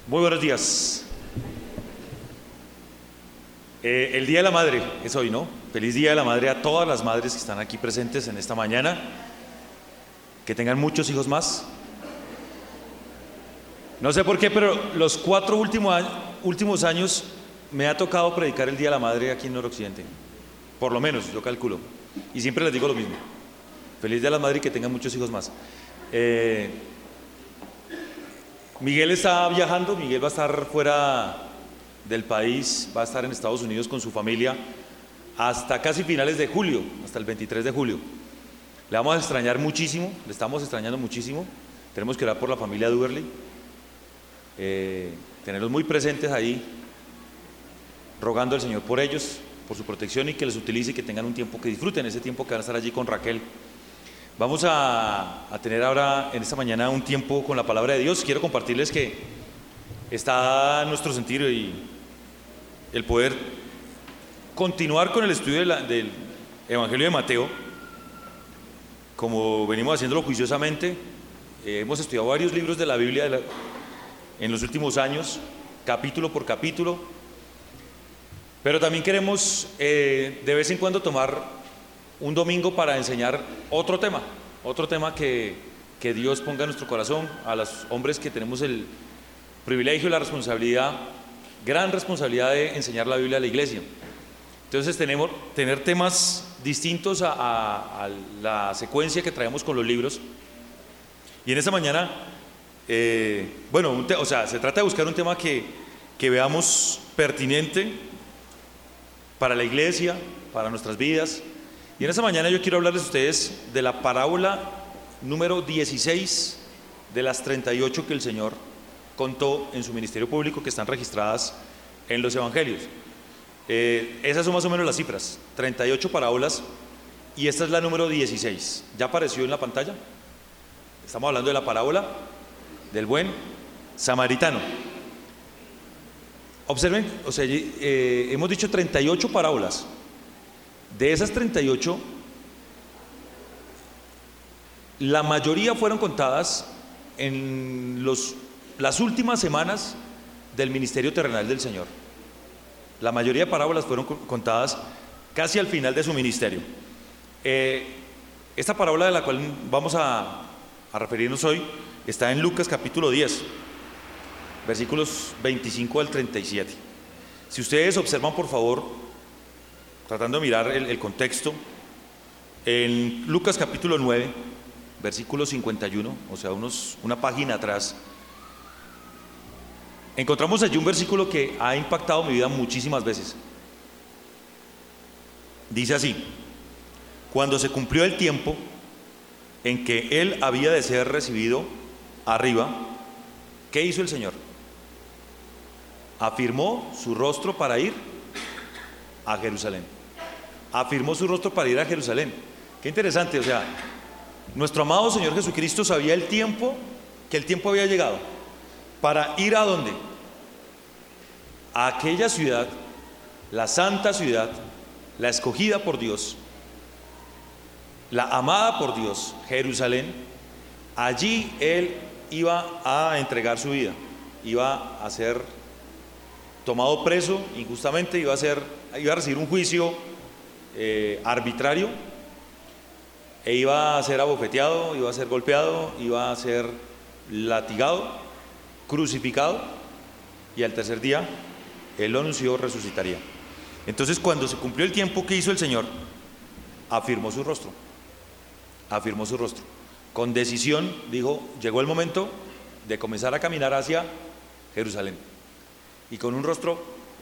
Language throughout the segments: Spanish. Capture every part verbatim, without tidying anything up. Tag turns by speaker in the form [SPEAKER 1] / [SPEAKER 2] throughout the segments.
[SPEAKER 1] Muy buenos días. Eh, el Día de la Madre es hoy, ¿no? Feliz Día de la Madre a todas las madres que están aquí presentes en esta mañana. Que tengan muchos hijos más. No sé por qué, pero los cuatro últimos años, últimos años me ha tocado predicar el Día de la Madre aquí en Noroccidente. Por lo menos, yo calculo. Y siempre les digo lo mismo. Feliz Día de la Madre y que tengan muchos hijos más. Eh, Miguel está viajando, Miguel va a estar fuera del país, va a estar en Estados Unidos con su familia hasta casi finales de julio, hasta el veintitrés de julio. Le vamos a extrañar muchísimo, le estamos extrañando muchísimo. Tenemos que orar por la familia Duberly, eh, tenerlos muy presentes ahí, rogando al Señor por ellos, por su protección y que les utilice y que tengan un tiempo, que disfruten ese tiempo que van a estar allí con Raquel. Vamos a, a tener ahora en esta mañana un tiempo con la palabra de Dios. Quiero compartirles que está en nuestro sentido y el poder continuar con el estudio de la, del Evangelio de Mateo, como venimos haciéndolo juiciosamente. Eh, hemos estudiado varios libros de la Biblia de la, en los últimos años, capítulo por capítulo, pero también queremos eh, de vez en cuando tomar un domingo para enseñar otro tema, otro tema que, que Dios ponga en nuestro corazón, a los hombres que tenemos el privilegio y la responsabilidad, gran responsabilidad de enseñar la Biblia a la iglesia. Entonces tenemos tener temas distintos a, a, a la secuencia que traemos con los libros. Y en esta mañana, eh, bueno, un te, o sea, se trata de buscar un tema que, que veamos pertinente para la iglesia, para nuestras vidas. Y en esta mañana yo quiero hablarles a ustedes de la parábola número dieciséis de las treinta y ocho que el Señor contó en su ministerio público, que están registradas en los evangelios. Eh, esas son más o menos las cifras, treinta y ocho parábolas, y esta es la número dieciséis. ¿Ya apareció en la pantalla? Estamos hablando de la parábola del buen samaritano. Observen, o sea, eh, hemos dicho treinta y ocho parábolas. De esas treinta y ocho, la mayoría fueron contadas en los, las últimas semanas del ministerio terrenal del Señor. La mayoría de parábolas fueron contadas casi al final de su ministerio. Eh, esta parábola de la cual vamos a, a referirnos hoy está en Lucas capítulo diez, versículos veinticinco al treinta y siete. Si ustedes observan, por favor, tratando de mirar el, el contexto, en Lucas capítulo nueve, versículo cincuenta y uno, o sea, unos, una página atrás, encontramos allí un versículo que ha impactado mi vida muchísimas veces. Dice así: cuando se cumplió el tiempo en que él había de ser recibido arriba, ¿qué hizo el Señor? Afirmó su rostro para ir a Jerusalén. Afirmó su rostro para ir a Jerusalén. Qué interesante, o sea, nuestro amado Señor Jesucristo sabía el tiempo, que el tiempo había llegado para ir a ¿dónde? A aquella ciudad, la santa ciudad, la escogida por Dios, la amada por Dios, Jerusalén. Allí Él iba a entregar su vida, iba a ser tomado preso injustamente, iba a, ser, iba a recibir un juicio eh, arbitrario, e iba a ser abofeteado, iba a ser golpeado, iba a ser latigado, crucificado, y al tercer día Él lo anunció, resucitaría. Entonces, cuando se cumplió el tiempo, ¿qué hizo el Señor? Afirmó su rostro, afirmó su rostro. Con decisión dijo: llegó el momento de comenzar a caminar hacia Jerusalén. Y con un rostro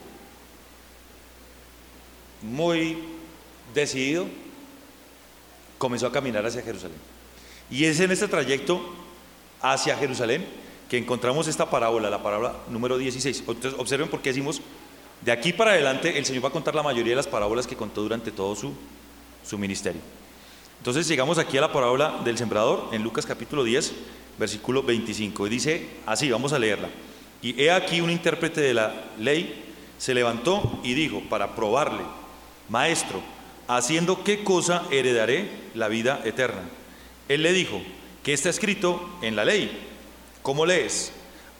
[SPEAKER 1] muy decidido, comenzó a caminar hacia Jerusalén. Y es en este trayecto hacia Jerusalén que encontramos esta parábola, la parábola número dieciséis. Entonces, observen por qué decimos, de aquí para adelante el Señor va a contar la mayoría de las parábolas que contó durante todo su, su ministerio. Entonces llegamos aquí a la parábola del sembrador, en Lucas capítulo diez, versículo veinticinco, y dice así, vamos a leerla. Y he aquí un intérprete de la ley se levantó y dijo, para probarle: Maestro, ¿haciendo qué cosa heredaré la vida eterna? Él le dijo: ¿qué está escrito en la ley? ¿Cómo lees?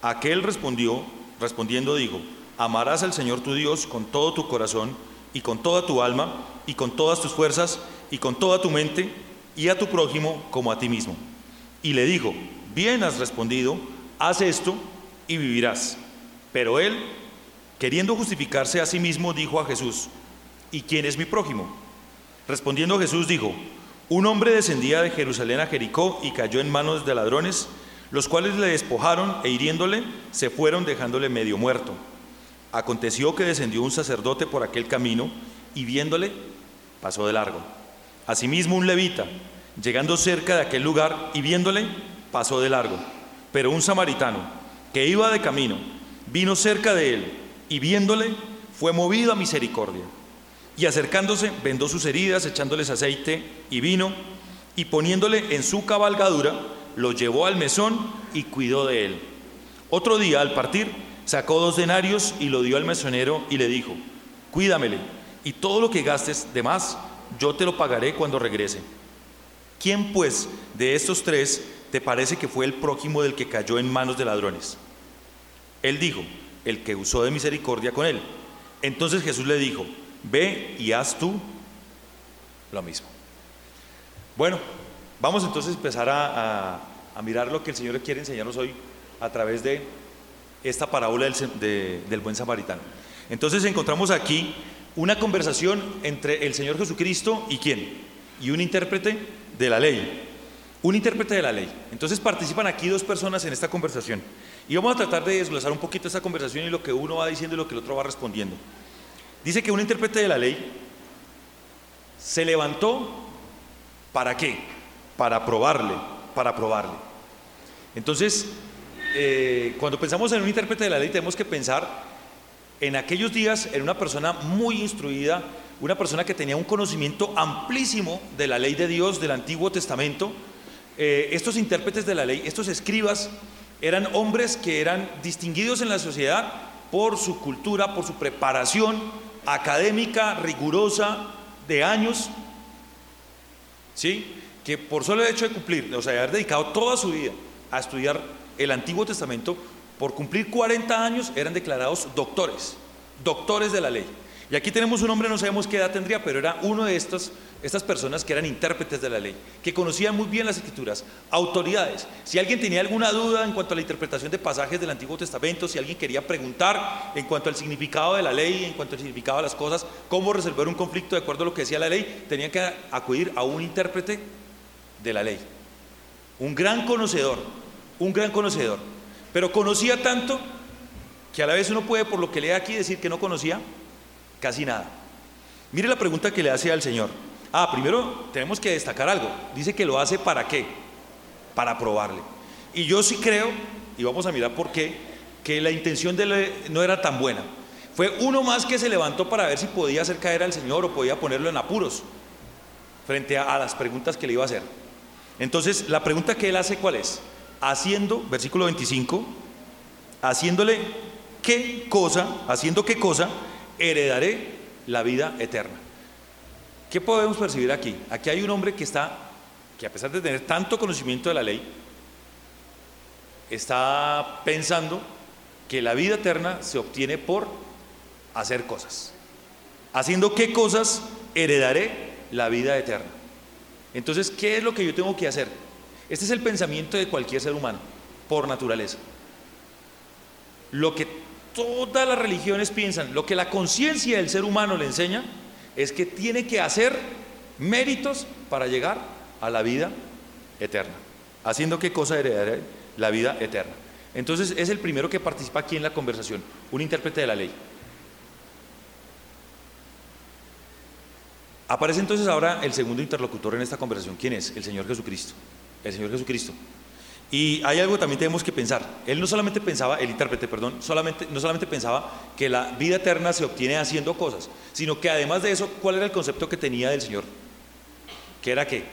[SPEAKER 1] Aquel respondió, respondiendo dijo: amarás al Señor tu Dios con todo tu corazón y con toda tu alma y con todas tus fuerzas y con toda tu mente, y a tu prójimo como a ti mismo. Y le dijo: bien has respondido, haz esto y vivirás. Pero él, queriendo justificarse a sí mismo, dijo a Jesús: ¿y quién es mi prójimo? Respondiendo Jesús dijo: un hombre descendía de Jerusalén a Jericó y cayó en manos de ladrones, los cuales le despojaron e hiriéndole se fueron dejándole medio muerto. Aconteció que descendió un sacerdote por aquel camino y viéndole pasó de largo. Asimismo un levita, llegando cerca de aquel lugar y viéndole pasó de largo. Pero un samaritano que iba de camino vino cerca de él y viéndole fue movido a misericordia. Y acercándose vendó sus heridas, echándoles aceite y vino, y poniéndole en su cabalgadura, lo llevó al mesón y cuidó de él. Otro día, al partir, sacó dos denarios y lo dio al mesonero y le dijo: cuídamele, y todo lo que gastes de más, yo te lo pagaré cuando regrese. ¿Quién, pues, de estos tres te parece que fue el prójimo del que cayó en manos de ladrones? Él dijo: el que usó de misericordia con él. Entonces Jesús le dijo: ve y haz tú lo mismo. Bueno, vamos entonces a empezar a, a, a mirar lo que el Señor quiere enseñarnos hoy a través de esta parábola del, de, del buen samaritano. Entonces encontramos aquí una conversación entre el Señor Jesucristo y ¿quién? Y un intérprete de la ley. Un intérprete de la ley. Entonces participan aquí dos personas en esta conversación. Y vamos a tratar de desglosar un poquito esta conversación y lo que uno va diciendo y lo que el otro va respondiendo. Dice que un intérprete de la ley se levantó, ¿para qué? Para probarle, para probarle. Entonces, eh, cuando pensamos en un intérprete de la ley, tenemos que pensar en aquellos días en una persona muy instruida, una persona que tenía un conocimiento amplísimo de la ley de Dios, del Antiguo Testamento. Eh, estos intérpretes de la ley, estos escribas, eran hombres que eran distinguidos en la sociedad por su cultura, por su preparación académica rigurosa de años, ¿sí? Que por solo el hecho de cumplir, o sea, de haber dedicado toda su vida a estudiar el Antiguo Testamento, por cumplir cuarenta años eran declarados doctores, doctores de la ley. Y aquí tenemos un hombre, no sabemos qué edad tendría, pero era uno de estos, estas personas que eran intérpretes de la ley, que conocían muy bien las Escrituras, autoridades. Si alguien tenía alguna duda en cuanto a la interpretación de pasajes del Antiguo Testamento, si alguien quería preguntar en cuanto al significado de la ley, en cuanto al significado de las cosas, cómo resolver un conflicto de acuerdo a lo que decía la ley, tenían que acudir a un intérprete de la ley. Un gran conocedor, un gran conocedor. Pero conocía tanto que a la vez uno puede, por lo que lee aquí, decir que no conocía casi nada. Mire la pregunta que le hace al Señor. Ah, primero tenemos que destacar algo. Dice que lo hace ¿para qué? Para probarle. Y yo sí creo, y vamos a mirar por qué, que la intención de él no era tan buena. Fue uno más que se levantó para ver si podía hacer caer al Señor o podía ponerlo en apuros frente a, a las preguntas que le iba a hacer. Entonces, la pregunta que él hace, ¿cuál es? Haciendo, versículo veinticinco, haciéndole qué cosa, haciendo qué cosa, heredaré la vida eterna. ¿Qué podemos percibir aquí? Aquí hay un hombre que está, que a pesar de tener tanto conocimiento de la ley, está pensando que la vida eterna se obtiene por hacer cosas. Haciendo qué cosas heredaré la vida eterna. Entonces, ¿qué es lo que yo tengo que hacer? Este es el pensamiento de cualquier ser humano, por naturaleza. Lo que todas las religiones piensan, lo que la conciencia del ser humano le enseña, es que tiene que hacer méritos para llegar a la vida eterna. ¿Haciendo qué cosa heredaré la vida eterna? Entonces es el primero que participa aquí en la conversación, un intérprete de la ley. Aparece entonces ahora el segundo interlocutor en esta conversación. ¿Quién es? El Señor Jesucristo. El Señor Jesucristo. Y hay algo que también tenemos que pensar. Él no solamente pensaba, el intérprete, perdón, solamente, no solamente pensaba que la vida eterna se obtiene haciendo cosas, sino que además de eso, ¿cuál era el concepto que tenía del Señor? ¿Qué era qué?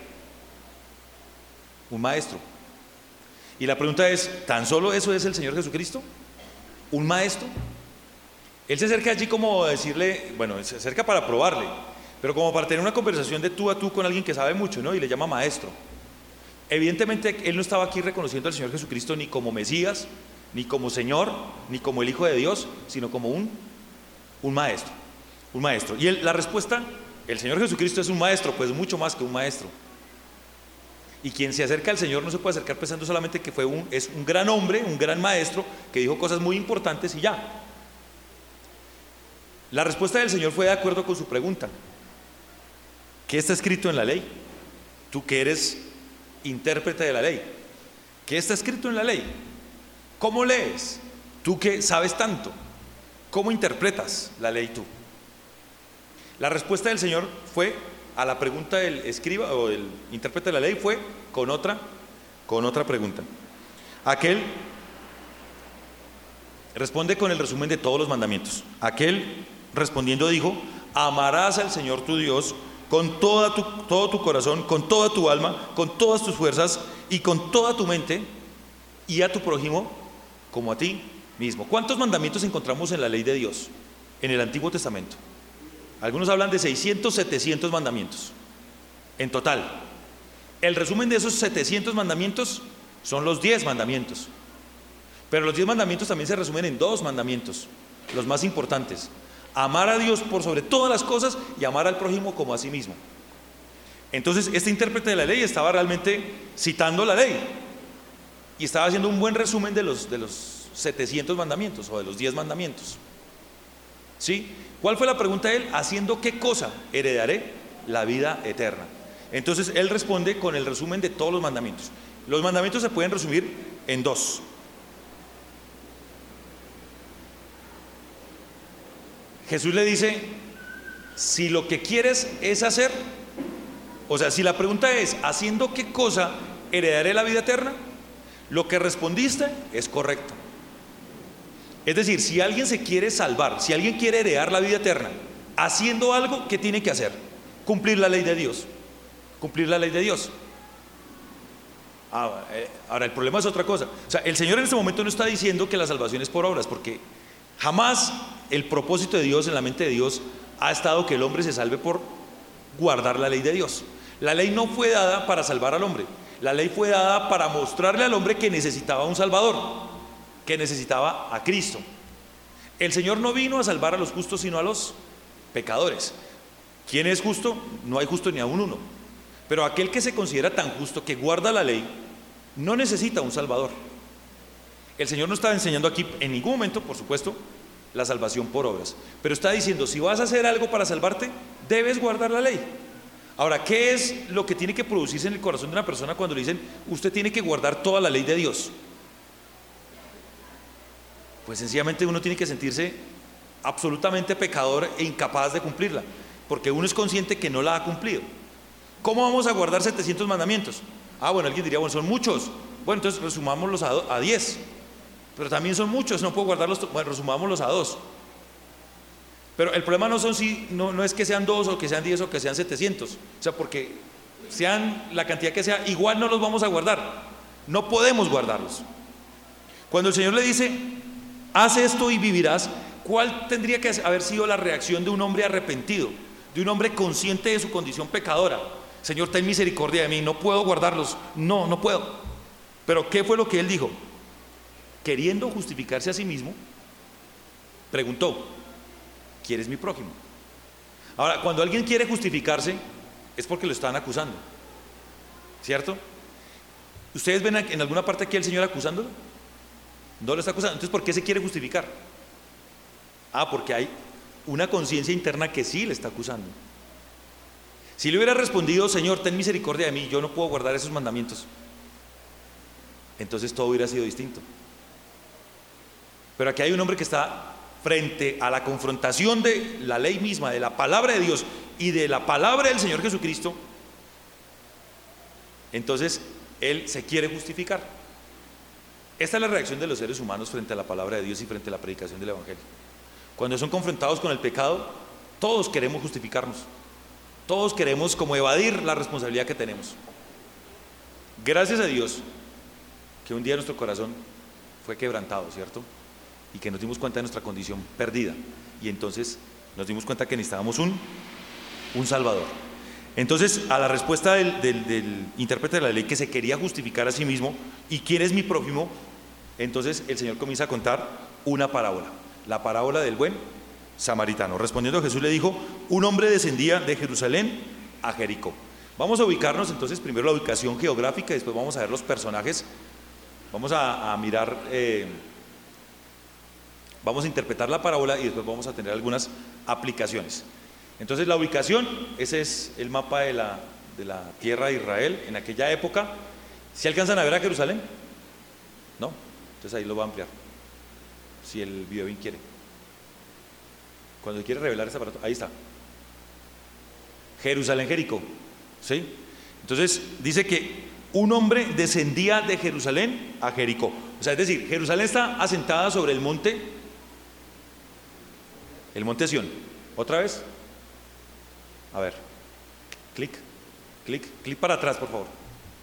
[SPEAKER 1] Un maestro. Y la pregunta es, ¿tan solo eso es el Señor Jesucristo? ¿Un maestro? Él se acerca allí como a decirle, bueno, se acerca para probarle, pero como para tener una conversación de tú a tú con alguien que sabe mucho, ¿no? Y le llama maestro. Evidentemente él no estaba aquí reconociendo al Señor Jesucristo ni como Mesías, ni como Señor, ni como el Hijo de Dios, sino como un, un maestro, un maestro. Y el, la respuesta, el Señor Jesucristo es un maestro, pues mucho más que un maestro. Y quien se acerca al Señor no se puede acercar pensando solamente que fue un, es un gran hombre, un gran maestro, que dijo cosas muy importantes y ya. La respuesta del Señor fue de acuerdo con su pregunta. ¿Qué está escrito en la ley? Tú que eres intérprete de la ley, ¿qué está escrito en la ley? ¿Cómo lees? Tú que sabes tanto, ¿cómo interpretas la ley tú? La respuesta del Señor fue a la pregunta del escriba o del intérprete de la ley fue con otra, con otra pregunta. Aquel responde con el resumen de todos los mandamientos. Aquel respondiendo dijo: amarás al Señor tu Dios con toda tu, todo tu corazón, con toda tu alma, con todas tus fuerzas y con toda tu mente, y a tu prójimo como a ti mismo. ¿Cuántos mandamientos encontramos en la ley de Dios en el Antiguo Testamento? Algunos hablan de seiscientos, setecientos mandamientos en total. El resumen de esos setecientos mandamientos son los diez mandamientos, pero los diez mandamientos también se resumen en dos mandamientos, los más importantes: amar a Dios por sobre todas las cosas y amar al prójimo como a sí mismo. Entonces este intérprete de la ley estaba realmente citando la ley y estaba haciendo un buen resumen de los, de los setecientos mandamientos o de los diez mandamientos. ¿Sí? ¿Cuál fue la pregunta de él? ¿Haciendo qué cosa heredaré la vida eterna? Entonces él responde con el resumen de todos los mandamientos. Los mandamientos se pueden resumir en dos. Jesús le dice: si lo que quieres es hacer, o sea, si la pregunta es ¿haciendo qué cosa heredaré la vida eterna?, lo que respondiste es correcto. Es decir, si alguien se quiere salvar, si alguien quiere heredar la vida eterna haciendo algo, ¿qué tiene que hacer? Cumplir la ley de Dios. Cumplir la ley de Dios. Ah, eh, ahora el problema es otra cosa. O sea, el Señor en este momento no está diciendo que la salvación es por obras, porque jamás el propósito de Dios en la mente de Dios ha estado que el hombre se salve por guardar la ley de Dios. La ley no fue dada para salvar al hombre. La ley fue dada para mostrarle al hombre que necesitaba un Salvador, que necesitaba a Cristo. El Señor no vino a salvar a los justos, sino a los pecadores. ¿Quién es justo? No hay justo ni aun uno. Pero aquel que se considera tan justo, que guarda la ley, no necesita un Salvador. El Señor no está enseñando aquí en ningún momento, por supuesto, la salvación por obras, pero está diciendo: si vas a hacer algo para salvarte, debes guardar la ley. Ahora, ¿qué es lo que tiene que producirse en el corazón de una persona cuando le dicen: usted tiene que guardar toda la ley de Dios? Pues sencillamente uno tiene que sentirse absolutamente pecador e incapaz de cumplirla, porque uno es consciente que no la ha cumplido. ¿Cómo vamos a guardar setecientos mandamientos? Ah, bueno, alguien diría: bueno, son muchos. Bueno, entonces resumámoslos a diez. Pero también son muchos, no puedo guardarlos. Bueno, resumámoslos a dos. Pero el problema no, son si, no, no es que sean dos o que sean diez o que sean setecientos. O sea, porque sean la cantidad que sea, igual no los vamos a guardar. No podemos guardarlos. Cuando el Señor le dice: haz esto y vivirás, ¿cuál tendría que haber sido la reacción de un hombre arrepentido, de un hombre consciente de su condición pecadora? Señor, ten misericordia de mí, no puedo guardarlos. No, no puedo. Pero ¿qué fue lo que él dijo? Queriendo justificarse a sí mismo, preguntó: ¿quién es mi prójimo? Ahora, cuando alguien quiere justificarse, es porque lo están acusando, ¿cierto? ¿Ustedes ven en alguna parte aquí al Señor acusándolo? No lo está acusando. Entonces, ¿por qué se quiere justificar? Ah, porque hay una conciencia interna que sí le está acusando. Si le hubiera respondido: Señor, ten misericordia de mí, yo no puedo guardar esos mandamientos, entonces todo hubiera sido distinto. Pero aquí hay un hombre que está frente a la confrontación de la ley misma, de la palabra de Dios y de la palabra del Señor Jesucristo. Entonces él se quiere justificar. Esta es la reacción de los seres humanos frente a la palabra de Dios y frente a la predicación del Evangelio. Cuando son confrontados con el pecado, todos queremos justificarnos, todos queremos como evadir la responsabilidad que tenemos. Gracias a Dios que un día nuestro corazón fue quebrantado, ¿cierto? Y que nos dimos cuenta de nuestra condición perdida, y entonces nos dimos cuenta que necesitábamos un, un Salvador. Entonces, a la respuesta del, del, del intérprete de la ley, que se quería justificar a sí mismo: ¿y quién es mi prójimo?, entonces el Señor comienza a contar una parábola, la parábola del buen samaritano. Respondiendo Jesús le dijo: un hombre descendía de Jerusalén a Jericó. Vamos a ubicarnos entonces primero la ubicación geográfica y después vamos a ver los personajes. Vamos a, a mirar, eh, vamos a interpretar la parábola y después vamos a tener algunas aplicaciones. Entonces la ubicación, ese es el mapa de la, de la tierra de Israel en aquella época. ¿Si alcanzan a ver a Jerusalén? ¿No? Entonces ahí lo va a ampliar, si el video bien quiere. Cuando quiere revelar ese aparato, ahí está. Jerusalén, Jericó, ¿sí? Entonces dice que un hombre descendía de Jerusalén a Jericó. O sea, es decir, Jerusalén está asentada sobre el monte, el monte Sión. ¿Otra vez? A ver, clic, clic, clic para atrás, por favor.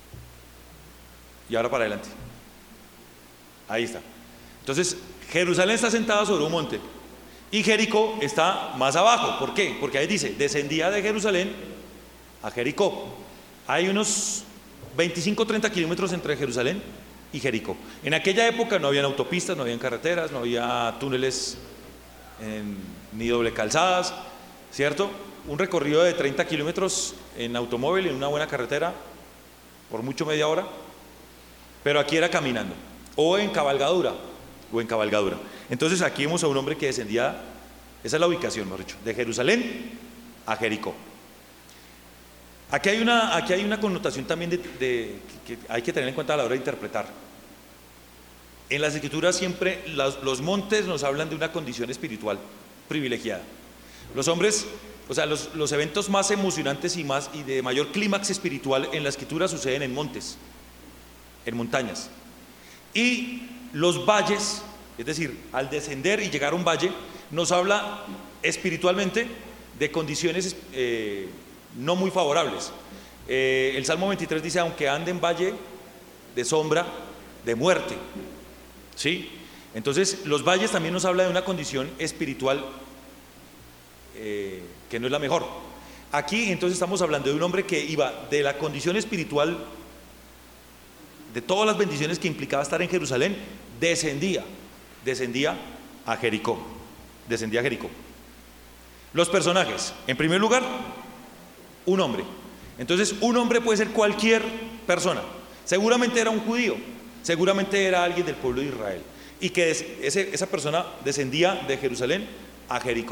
[SPEAKER 1] Y ahora para adelante. Ahí está. Entonces, Jerusalén está asentada sobre un monte y Jericó está más abajo. ¿Por qué? Porque ahí dice, descendía de Jerusalén a Jericó. Hay unos veinticinco o treinta kilómetros entre Jerusalén y Jericó. En aquella época no habían autopistas, no habían carreteras, no había túneles en, ni doble calzadas, ¿cierto? Un recorrido de treinta kilómetros en automóvil, en una buena carretera, por mucho media hora, pero aquí era caminando, o en cabalgadura, o en cabalgadura. Entonces aquí vemos a un hombre que descendía, esa es la ubicación, mejor dicho, de Jerusalén a Jericó. Aquí hay una, aquí hay una connotación también de, de, que hay que tener en cuenta a la hora de interpretar. En las escrituras siempre los, los montes nos hablan de una condición espiritual privilegiada. Los hombres, o sea, los, los eventos más emocionantes y, más, y de mayor clímax espiritual en la escritura suceden en montes, en montañas. Y los valles, es decir, al descender y llegar a un valle, nos habla espiritualmente de condiciones eh, no muy favorables. Eh, el Salmo veintitrés dice: aunque ande en valle de sombra de muerte, ¿sí? Entonces los valles también nos habla de una condición espiritual eh, que no es la mejor. Aquí entonces estamos hablando de un hombre que iba de la condición espiritual, de todas las bendiciones que implicaba estar en Jerusalén, descendía, descendía a Jericó, descendía a Jericó. Los personajes, en primer lugar, un hombre. Entonces un hombre puede ser cualquier persona. Seguramente era un judío, seguramente era alguien del pueblo de Israel, y que ese, esa persona descendía de Jerusalén a Jericó.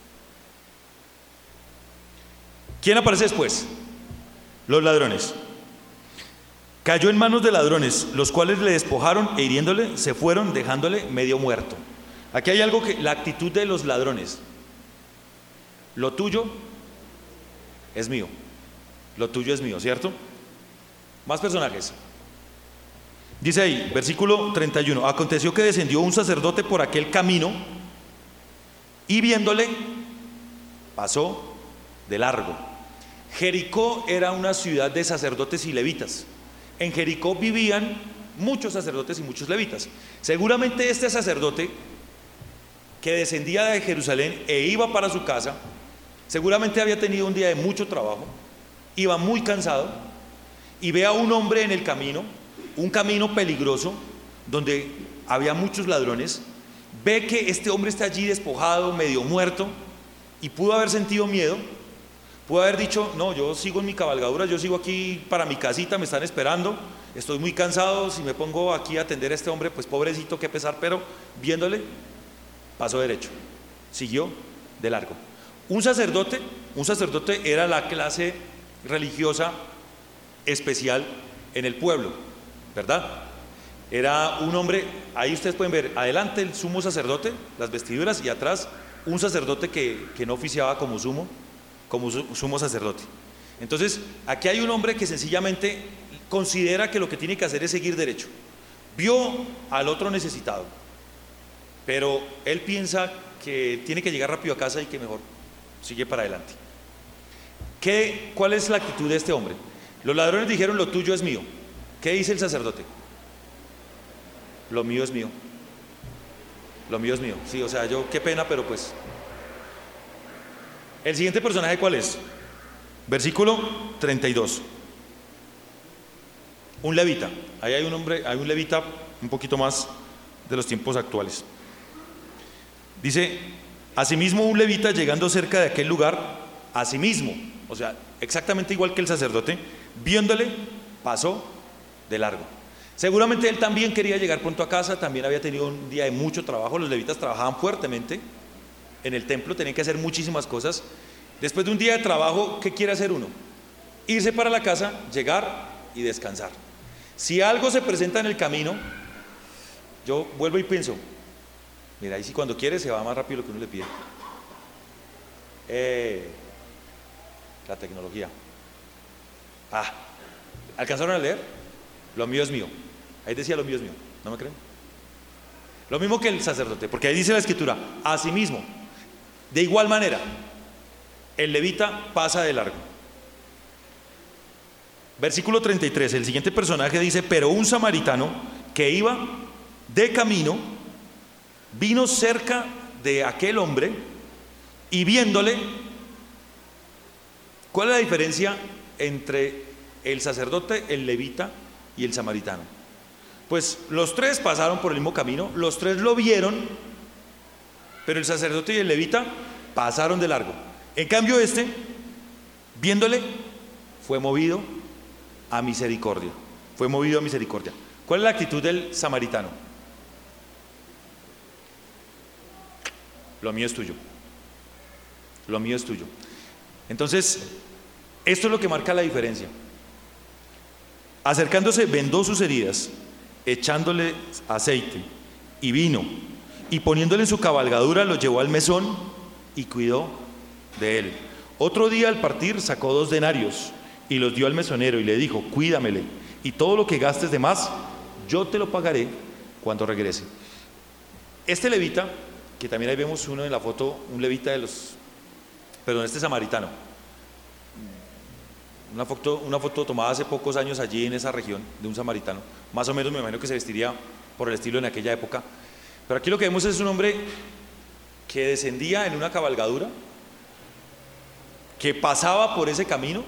[SPEAKER 1] ¿Quién aparece después? Los ladrones. Cayó en manos de ladrones, los cuales le despojaron e hiriéndole se fueron, dejándole medio muerto. Aquí hay algo que, la actitud de los ladrones: lo tuyo es mío, lo tuyo es mío, ¿cierto? Más personajes. Dice ahí, versículo treinta y uno: aconteció que descendió un sacerdote por aquel camino y viéndole pasó de largo. Jericó era una ciudad de sacerdotes y levitas. En Jericó vivían muchos sacerdotes y muchos levitas. Seguramente este sacerdote que descendía de Jerusalén e iba para su casa, seguramente había tenido un día de mucho trabajo, iba muy cansado y ve a un hombre en el camino, un camino peligroso donde había muchos ladrones. Ve que este hombre está allí despojado, medio muerto, y pudo haber sentido miedo. Pudo haber dicho: no, yo sigo en mi cabalgadura, yo sigo aquí para mi casita, me están esperando, estoy muy cansado, si me pongo aquí a atender a este hombre, pues pobrecito, qué pesar. Pero viéndole, pasó derecho, siguió de largo. Un sacerdote, un sacerdote era la clase religiosa especial en el pueblo, ¿verdad? Era un hombre, ahí ustedes pueden ver, adelante el sumo sacerdote, las vestiduras, y atrás un sacerdote que, que no oficiaba como sumo, como sumo sacerdote. Entonces, aquí hay un hombre que sencillamente considera que lo que tiene que hacer es seguir derecho. Vio al otro necesitado, pero él piensa que tiene que llegar rápido a casa y que mejor sigue para adelante. ¿Qué, ¿Cuál es la actitud de este hombre? Los ladrones dijeron: lo tuyo es mío. ¿Qué dice el sacerdote? Lo mío es mío. Lo mío es mío. Sí, o sea, yo qué pena, pero pues. El siguiente personaje, ¿cuál es? Versículo treinta y dos. Un levita. Ahí hay un hombre, hay un levita un poquito más de los tiempos actuales. Dice, asimismo un levita llegando cerca de aquel lugar, asimismo, o sea, exactamente igual que el sacerdote, viéndole, pasó de largo. Seguramente él también quería llegar pronto a casa, también había tenido un día de mucho trabajo. Los levitas trabajaban fuertemente en el templo, tenían que hacer muchísimas cosas. Después de un día de trabajo, ¿qué quiere hacer uno? Irse para la casa, llegar y descansar. Si algo se presenta en el camino, yo vuelvo y pienso, mira, ahí sí cuando quiere se va más rápido lo que uno le pide. Eh, la tecnología. Ah, ¿alcanzaron a leer? Lo mío es mío. Ahí decía lo mío es mío, ¿no me creen? Lo mismo que el sacerdote, porque ahí dice la escritura, asimismo, de igual manera, el levita pasa de largo. Versículo treinta y tres, el siguiente personaje dice, pero un samaritano que iba de camino, vino cerca de aquel hombre y viéndole, ¿cuál es la diferencia entre el sacerdote, el levita y el samaritano? Pues los tres pasaron por el mismo camino, los tres lo vieron, pero el sacerdote y el levita pasaron de largo. En cambio este, viéndole, fue movido a misericordia, fue movido a misericordia. ¿Cuál es la actitud del samaritano? Lo mío es tuyo, lo mío es tuyo. Entonces, esto es lo que marca la diferencia. Acercándose, vendó sus heridas, echándole aceite y vino, y poniéndole en su cabalgadura, lo llevó al mesón y cuidó de él. Otro día al partir sacó dos denarios y los dio al mesonero y le dijo, cuídamele, y todo lo que gastes de más, yo te lo pagaré cuando regrese. Este levita, que también ahí vemos uno en la foto, un levita de los, perdón, este samaritano, una foto, una foto tomada hace pocos años allí en esa región, de un samaritano, más o menos me imagino que se vestiría por el estilo en aquella época, pero aquí lo que vemos es un hombre que descendía en una cabalgadura, que pasaba por ese camino.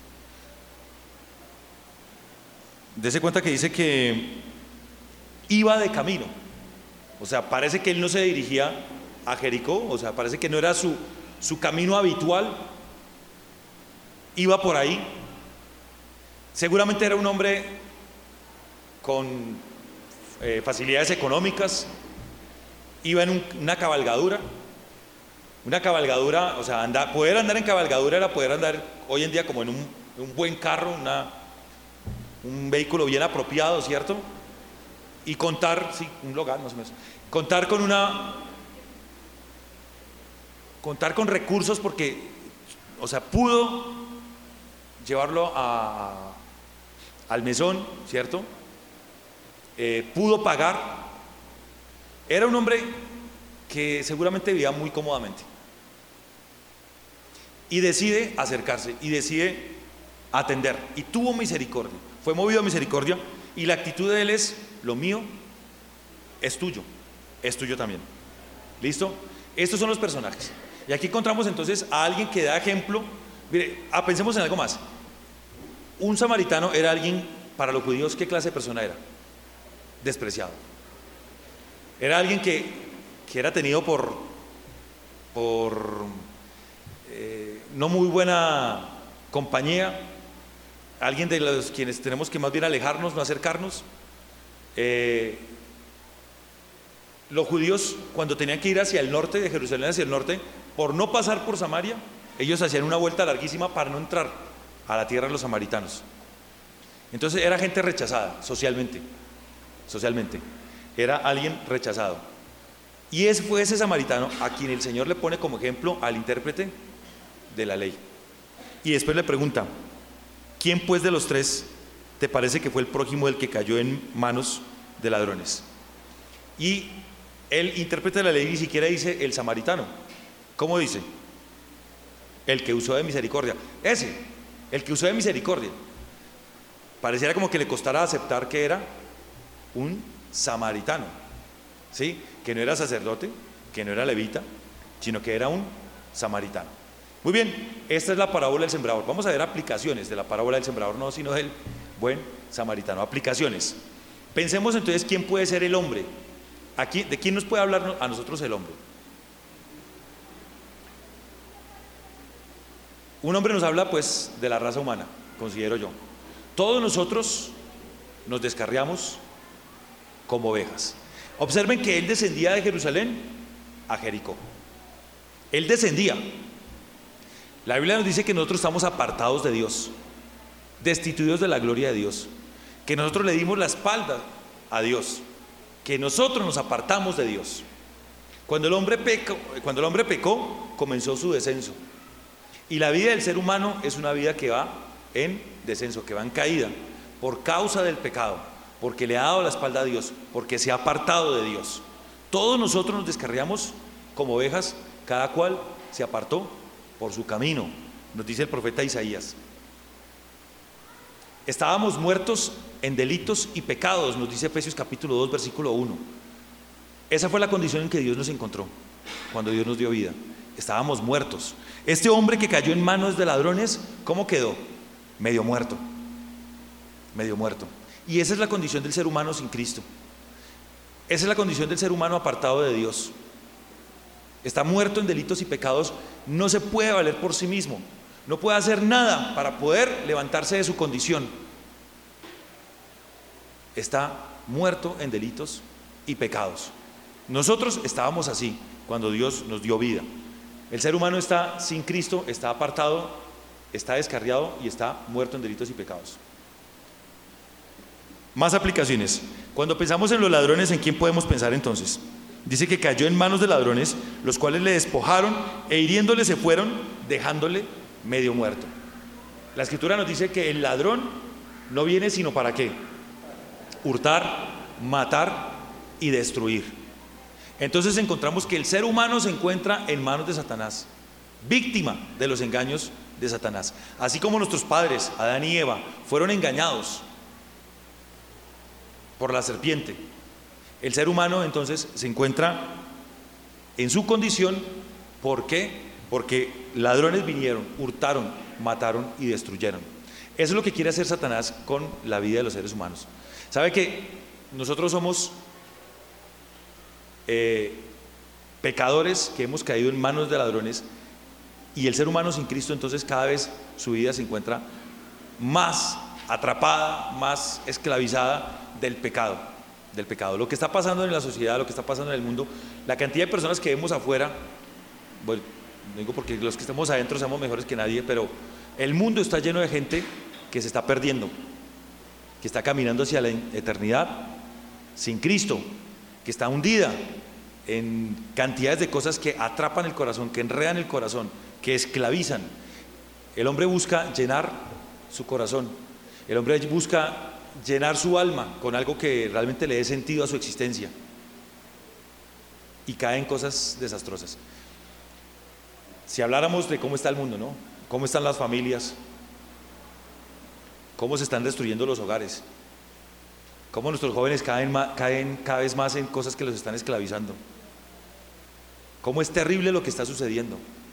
[SPEAKER 1] Dese cuenta que dice que iba de camino, o sea, parece que él no se dirigía a Jericó, o sea, parece que no era su, su camino habitual, iba por ahí. Seguramente era un hombre con eh, facilidades económicas, iba en un, una cabalgadura, una cabalgadura, o sea, andar, poder andar en cabalgadura era poder andar hoy en día como en un, un buen carro, una, un vehículo bien apropiado, ¿cierto? Y contar, sí, un Logan más o menos, contar con una, contar con recursos porque, o sea, pudo llevarlo a, a, al mesón, ¿cierto? Eh, pudo pagar. Era un hombre que seguramente vivía muy cómodamente y decide acercarse y decide atender y tuvo misericordia, fue movido a misericordia y la actitud de él es, lo mío es tuyo, es tuyo también. ¿Listo? Estos son los personajes y aquí encontramos entonces a alguien que da ejemplo. Mire, ah, pensemos en algo más. Un samaritano era alguien, para los judíos, ¿qué clase de persona era? Despreciado. Era alguien que, que era tenido por, por eh, no muy buena compañía, alguien de los quienes tenemos que más bien alejarnos, no acercarnos. Eh, los judíos, cuando tenían que ir hacia el norte, de Jerusalén hacia el norte, por no pasar por Samaria, ellos hacían una vuelta larguísima para no entrar a la tierra de los samaritanos. Entonces era gente rechazada socialmente, socialmente. Era alguien rechazado. Y ese fue ese samaritano a quien el Señor le pone como ejemplo al intérprete de la ley. Y después le pregunta, ¿quién pues de los tres te parece que fue el prójimo del que cayó en manos de ladrones? Y el intérprete de la ley ni siquiera dice el samaritano. ¿Cómo dice? El que usó de misericordia. Ese, el que usó de misericordia. Pareciera como que le costara aceptar que era un samaritano, ¿sí? Que no era sacerdote, que no era levita, sino que era un samaritano. Muy bien, esta es la parábola del sembrador. Vamos a ver aplicaciones de la parábola del sembrador, no sino del buen samaritano. Aplicaciones. Pensemos entonces quién puede ser el hombre Aquí, ¿de quién nos puede hablar a nosotros el hombre? Un hombre nos habla pues de la raza humana, considero yo. Todos nosotros nos descarriamos como ovejas. Observen que él descendía de Jerusalén a Jericó. Él descendía. La Biblia nos dice que nosotros estamos apartados de Dios, destituidos de la gloria de Dios, que nosotros le dimos la espalda a Dios, que nosotros nos apartamos de Dios. Cuando el hombre pecó, cuando el hombre pecó, comenzó su descenso. Y la vida del ser humano es una vida que va en descenso, que va en caída, por causa del pecado, porque le ha dado la espalda a Dios, porque se ha apartado de Dios. Todos nosotros nos descarriamos como ovejas, cada cual se apartó por su camino, nos dice el profeta Isaías. Estábamos muertos en delitos y pecados, nos dice Efesios capítulo dos, versículo uno. Esa fue la condición en que Dios nos encontró, cuando Dios nos dio vida. Estábamos muertos. Este hombre que cayó en manos de ladrones, ¿cómo quedó? Medio muerto. Medio muerto. Y esa es la condición del ser humano sin Cristo. Esa es la condición del ser humano apartado de Dios. Está muerto en delitos y pecados, no se puede valer por sí mismo, no puede hacer nada para poder levantarse de su condición. Está muerto en delitos y pecados. Nosotros estábamos así cuando Dios nos dio vida. El ser humano está sin Cristo, está apartado, está descarriado y está muerto en delitos y pecados. Más aplicaciones. Cuando pensamos en los ladrones, ¿en quién podemos pensar entonces? Dice que cayó en manos de ladrones, los cuales le despojaron e hiriéndole se fueron, dejándole medio muerto. La Escritura nos dice que el ladrón no viene sino para ¿qué? Hurtar, matar y destruir. Entonces encontramos que el ser humano se encuentra en manos de Satanás, víctima de los engaños de Satanás. Así como nuestros padres, Adán y Eva, fueron engañados por la serpiente, el ser humano entonces se encuentra en su condición. ¿Por qué? Porque ladrones vinieron, hurtaron, mataron y destruyeron. Eso es lo que quiere hacer Satanás con la vida de los seres humanos. ¿Sabe que nosotros somos eh, pecadores que hemos caído en manos de ladrones? Y el ser humano sin Cristo entonces cada vez su vida se encuentra más atrapada, más esclavizada del pecado, del pecado. Lo que está pasando en la sociedad, lo que está pasando en el mundo, la cantidad de personas que vemos afuera, bueno, no digo porque los que estamos adentro seamos mejores que nadie, pero el mundo está lleno de gente que se está perdiendo, que está caminando hacia la eternidad sin Cristo, que está hundida en cantidades de cosas que atrapan el corazón, que enredan el corazón, que esclavizan. El hombre busca llenar su corazón, el hombre busca llenar su alma con algo que realmente le dé sentido a su existencia, y cae en cosas desastrosas. Si habláramos de cómo está el mundo, ¿no? Cómo están las familias, cómo se están destruyendo los hogares, cómo nuestros jóvenes caen, caen cada vez más en cosas que los están esclavizando, cómo es terrible lo que está sucediendo,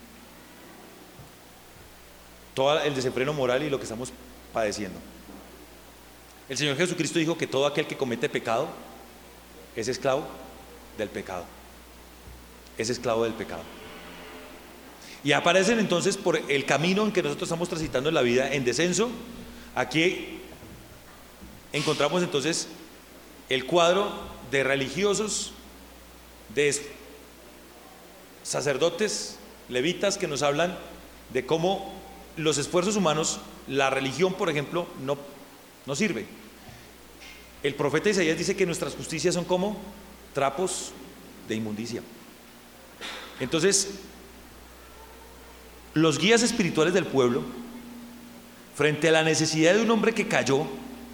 [SPEAKER 1] todo el desenfreno moral y lo que estamos padeciendo. El Señor Jesucristo dijo que todo aquel que comete pecado es esclavo del pecado, es esclavo del pecado. Y aparecen entonces por el camino en que nosotros estamos transitando en la vida en descenso. Aquí encontramos entonces el cuadro de religiosos, de sacerdotes, levitas, que nos hablan de cómo los esfuerzos humanos, la religión por ejemplo, no, no sirve. El profeta Isaías dice que nuestras justicias son como trapos de inmundicia. Entonces, los guías espirituales del pueblo, frente a la necesidad de un hombre que cayó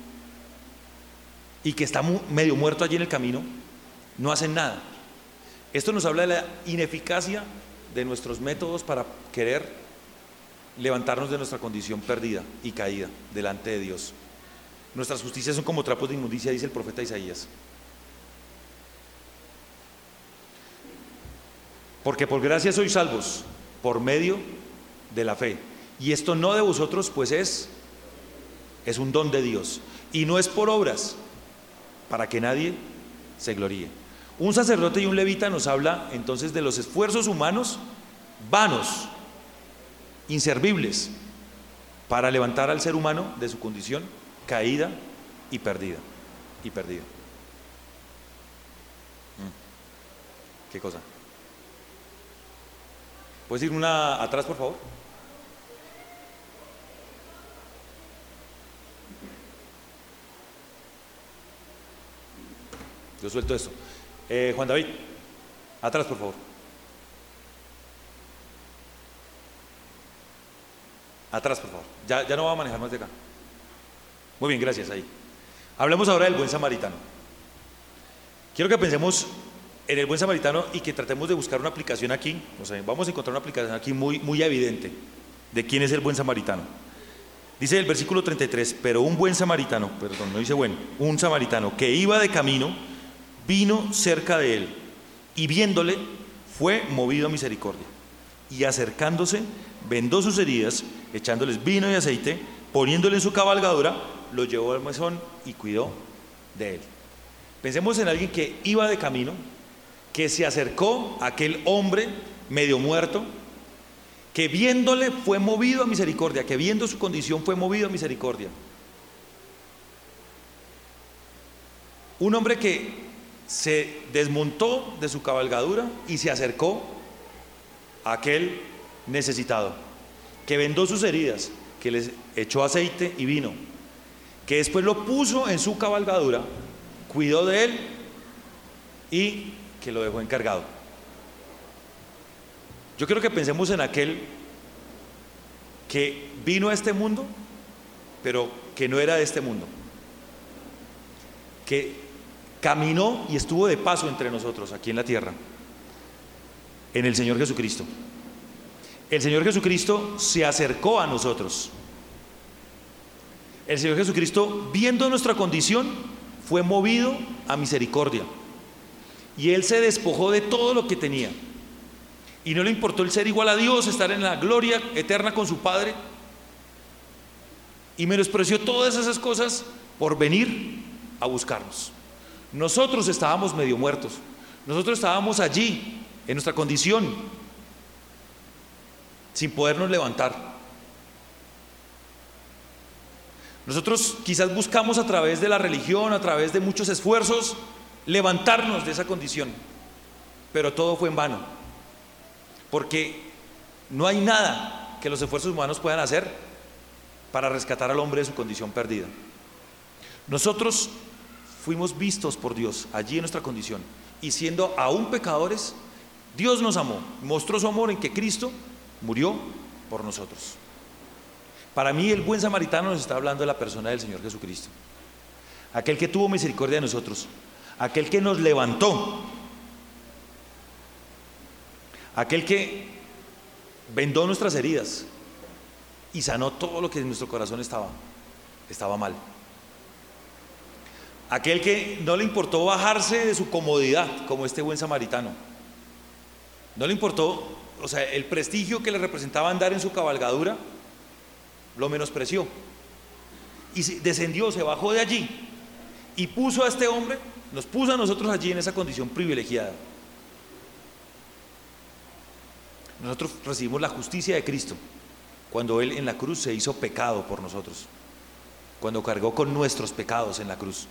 [SPEAKER 1] y que está medio muerto allí en el camino, no hacen nada. Esto nos habla de la ineficacia de nuestros métodos para querer levantarnos de nuestra condición perdida y caída delante de Dios. Nuestras justicias son como trapos de inmundicia, dice el profeta Isaías. Porque por gracia sois salvos, por medio de la fe. Y esto no de vosotros, pues es, es un don de Dios. Y no es por obras, para que nadie se gloríe. Un sacerdote y un levita nos habla entonces de los esfuerzos humanos vanos, inservibles, para levantar al ser humano de su condición caída y perdida, y perdida. ¿Qué cosa? ¿Puedes ir una atrás, por favor? Yo suelto esto. Eh, Juan David, atrás, por favor. Atrás, por favor. Ya, ya no va a manejar más de acá. Muy bien, gracias. Ahí. Hablemos ahora del buen samaritano. Quiero que pensemos en el buen samaritano y que tratemos de buscar una aplicación aquí. O sea, vamos a encontrar una aplicación aquí muy, muy evidente de quién es el buen samaritano. Dice el versículo treinta y tres, pero un buen samaritano, perdón, no dice bueno, un samaritano que iba de camino, vino cerca de él y viéndole fue movido a misericordia y acercándose vendó sus heridas, echándoles vino y aceite, poniéndole en su cabalgadura, lo llevó al mesón y cuidó de él. Pensemos en alguien que iba de camino, que se acercó a aquel hombre medio muerto, que viéndole fue movido a misericordia, que viendo su condición fue movido a misericordia. Un hombre que se desmontó de su cabalgadura y se acercó a aquel necesitado, que vendó sus heridas, que les echó aceite y vino, que después lo puso en su cabalgadura, cuidó de él y que lo dejó encargado. Yo quiero que pensemos en aquel que vino a este mundo, pero que no era de este mundo, que caminó y estuvo de paso entre nosotros aquí en la tierra, en el Señor Jesucristo. El Señor Jesucristo se acercó a nosotros. El Señor Jesucristo, viendo nuestra condición, fue movido a misericordia. Y Él se despojó de todo lo que tenía. Y no le importó el ser igual a Dios, estar en la gloria eterna con su Padre. Y menospreció todas esas cosas por venir a buscarnos. Nosotros estábamos medio muertos. Nosotros estábamos allí, en nuestra condición, sin podernos levantar. Nosotros quizás buscamos a través de la religión, a través de muchos esfuerzos, levantarnos de esa condición, pero todo fue en vano, porque no hay nada que los esfuerzos humanos puedan hacer para rescatar al hombre de su condición perdida. Nosotros fuimos vistos por Dios allí en nuestra condición, y siendo aún pecadores, Dios nos amó, mostró su amor en que Cristo murió por nosotros. Para mí el buen samaritano nos está hablando de la persona del Señor Jesucristo, aquel que tuvo misericordia de nosotros, aquel que nos levantó, aquel que vendó nuestras heridas y sanó todo lo que en nuestro corazón estaba, estaba mal. Aquel que no le importó bajarse de su comodidad, como este buen samaritano. No le importó, o sea, el prestigio que le representaba andar en su cabalgadura, lo menospreció. Y descendió, se bajó de allí y puso a este hombre, nos puso a nosotros allí en esa condición privilegiada. Nosotros recibimos la justicia de Cristo cuando Él en la cruz se hizo pecado por nosotros, cuando cargó con nuestros pecados en la cruz.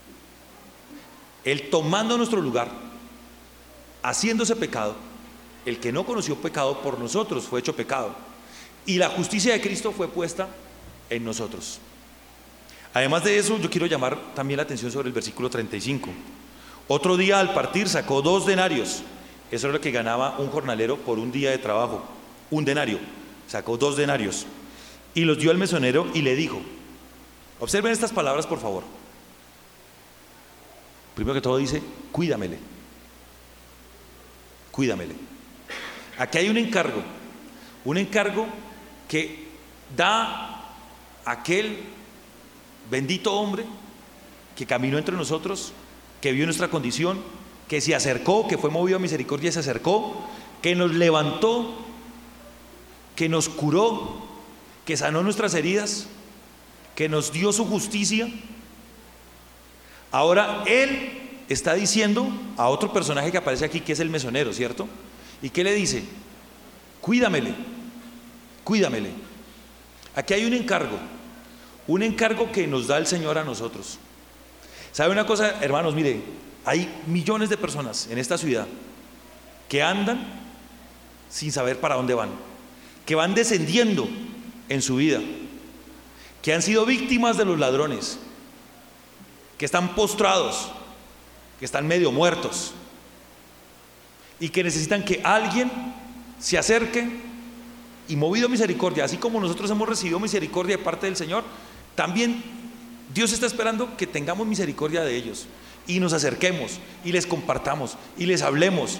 [SPEAKER 1] Él tomando nuestro lugar, haciéndose pecado, el que no conoció pecado por nosotros fue hecho pecado, y la justicia de Cristo fue puesta en nosotros. Además de eso, yo quiero llamar también la atención sobre el versículo treinta y cinco. Otro día al partir sacó dos denarios. Eso era lo que ganaba un jornalero por un día de trabajo, un denario. Sacó dos denarios y los dio al mesonero y le dijo, observen estas palabras por favor. Primero que todo dice, cuídamele, cuídamele. Aquí hay un encargo, un encargo que da aquel bendito hombre que caminó entre nosotros, que vio nuestra condición, que se acercó, que fue movido a misericordia y se acercó, que nos levantó, que nos curó, que sanó nuestras heridas, que nos dio su justicia. Ahora Él está diciendo a otro personaje que aparece aquí, que es el mesonero, ¿cierto? ¿Y qué le dice? Cuídamele, cuídamele. Aquí hay un encargo, un encargo que nos da el Señor a nosotros. ¿Sabe una cosa, hermanos? Mire, hay millones de personas en esta ciudad que andan sin saber para dónde van, que van descendiendo en su vida, que han sido víctimas de los ladrones, que están postrados, que están medio muertos y que necesitan que alguien se acerque y, movido a misericordia, así como nosotros hemos recibido misericordia de parte del Señor, también Dios está esperando que tengamos misericordia de ellos y nos acerquemos y les compartamos y les hablemos.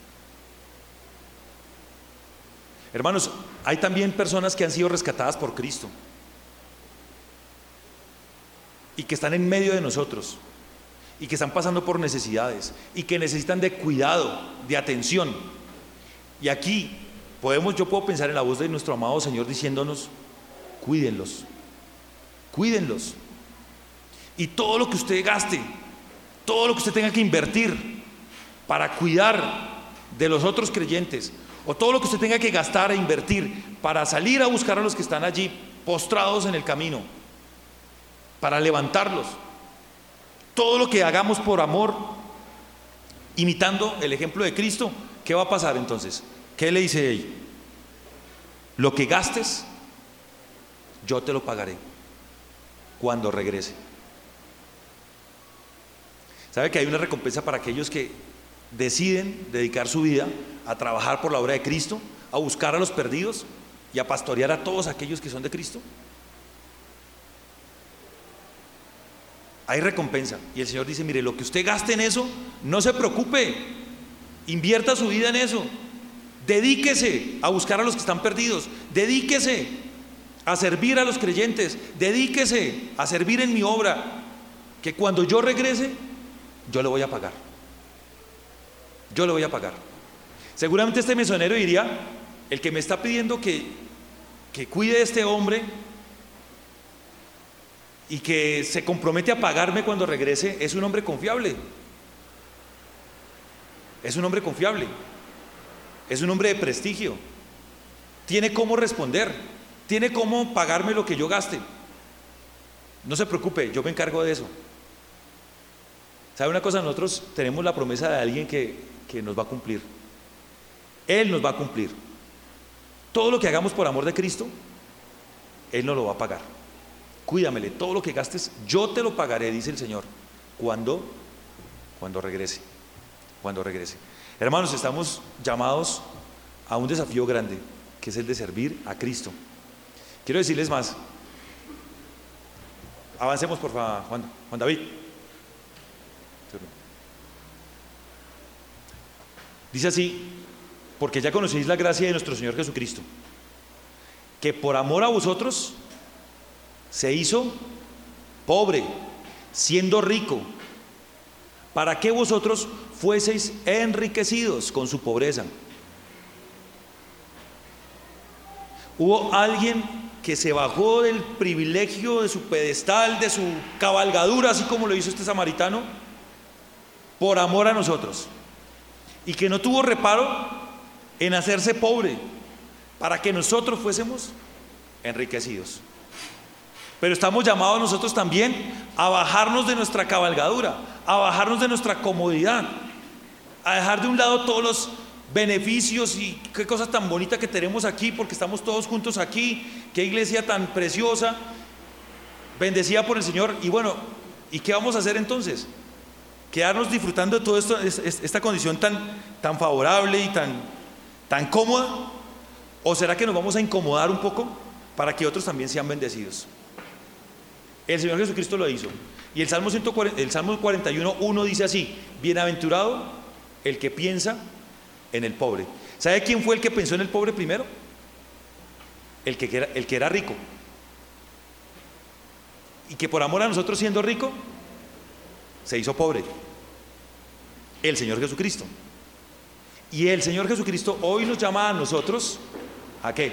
[SPEAKER 1] Hermanos, hay también personas que han sido rescatadas por Cristo y que están en medio de nosotros y que están pasando por necesidades y que necesitan de cuidado, de atención. Y aquí podemos, yo puedo pensar en la voz de nuestro amado Señor diciéndonos: cuídenlos, cuídenlos. Y todo lo que usted gaste, todo lo que usted tenga que invertir para cuidar de los otros creyentes, o todo lo que usted tenga que gastar e invertir para salir a buscar a los que están allí postrados en el camino, para levantarlos, todo lo que hagamos por amor, imitando el ejemplo de Cristo, ¿qué va a pasar entonces? ¿Qué le dice él? Lo que gastes, yo te lo pagaré cuando regrese. ¿Sabe que hay una recompensa para aquellos que deciden dedicar su vida a trabajar por la obra de Cristo, a buscar a los perdidos y a pastorear a todos aquellos que son de Cristo? Hay recompensa. Y el Señor dice: mire, lo que usted gaste en eso, no se preocupe, invierta su vida en eso, dedíquese a buscar a los que están perdidos, dedíquese a servir a los creyentes, dedíquese a servir en mi obra, que cuando yo regrese, yo le voy a pagar, yo le voy a pagar. Seguramente este mesonero diría: el que me está pidiendo que, que cuide de este hombre y que se compromete a pagarme cuando regrese, es un hombre confiable, es un hombre confiable, es un hombre de prestigio, tiene cómo responder, tiene cómo pagarme lo que yo gaste. No se preocupe, yo me encargo de eso. ¿Sabe una cosa? Nosotros tenemos la promesa de alguien que, que nos va a cumplir. Él nos va a cumplir. Todo lo que hagamos por amor de Cristo, Él nos lo va a pagar. Cuídamele, todo lo que gastes, yo te lo pagaré, dice el Señor. ¿Cuándo? Cuando regrese. Cuando regrese. Hermanos, estamos llamados a un desafío grande, que es el de servir a Cristo. Quiero decirles más. Avancemos, por favor, Juan, Juan David. Dice así: porque ya conocéis la gracia de nuestro Señor Jesucristo, que por amor a vosotros se hizo pobre, siendo rico, para que vosotros fueseis enriquecidos con su pobreza. Hubo alguien que se bajó del privilegio, de su pedestal, de su cabalgadura, así como lo hizo este samaritano, por amor a nosotros, y que no tuvo reparo en hacerse pobre para que nosotros fuésemos enriquecidos. Pero estamos llamados nosotros también a bajarnos de nuestra cabalgadura, a bajarnos de nuestra comodidad, a dejar de un lado todos los beneficios y qué cosa tan bonita que tenemos aquí, porque estamos todos juntos aquí, qué iglesia tan preciosa, bendecida por el Señor. Y bueno, ¿y qué vamos a hacer entonces? ¿Quedarnos disfrutando de toda esta condición tan, tan favorable y tan, tan cómoda? ¿O será que nos vamos a incomodar un poco para que otros también sean bendecidos? El Señor Jesucristo lo hizo. Y el Salmo, ciento cuarenta, el Salmo cuarenta y uno, uno dice así: bienaventurado el que piensa en el pobre. ¿Sabe quién fue el que pensó en el pobre primero? El que era, el que era rico. Y que por amor a nosotros, siendo rico, se hizo pobre. El Señor Jesucristo. Y el Señor Jesucristo hoy nos llama a nosotros ¿a qué?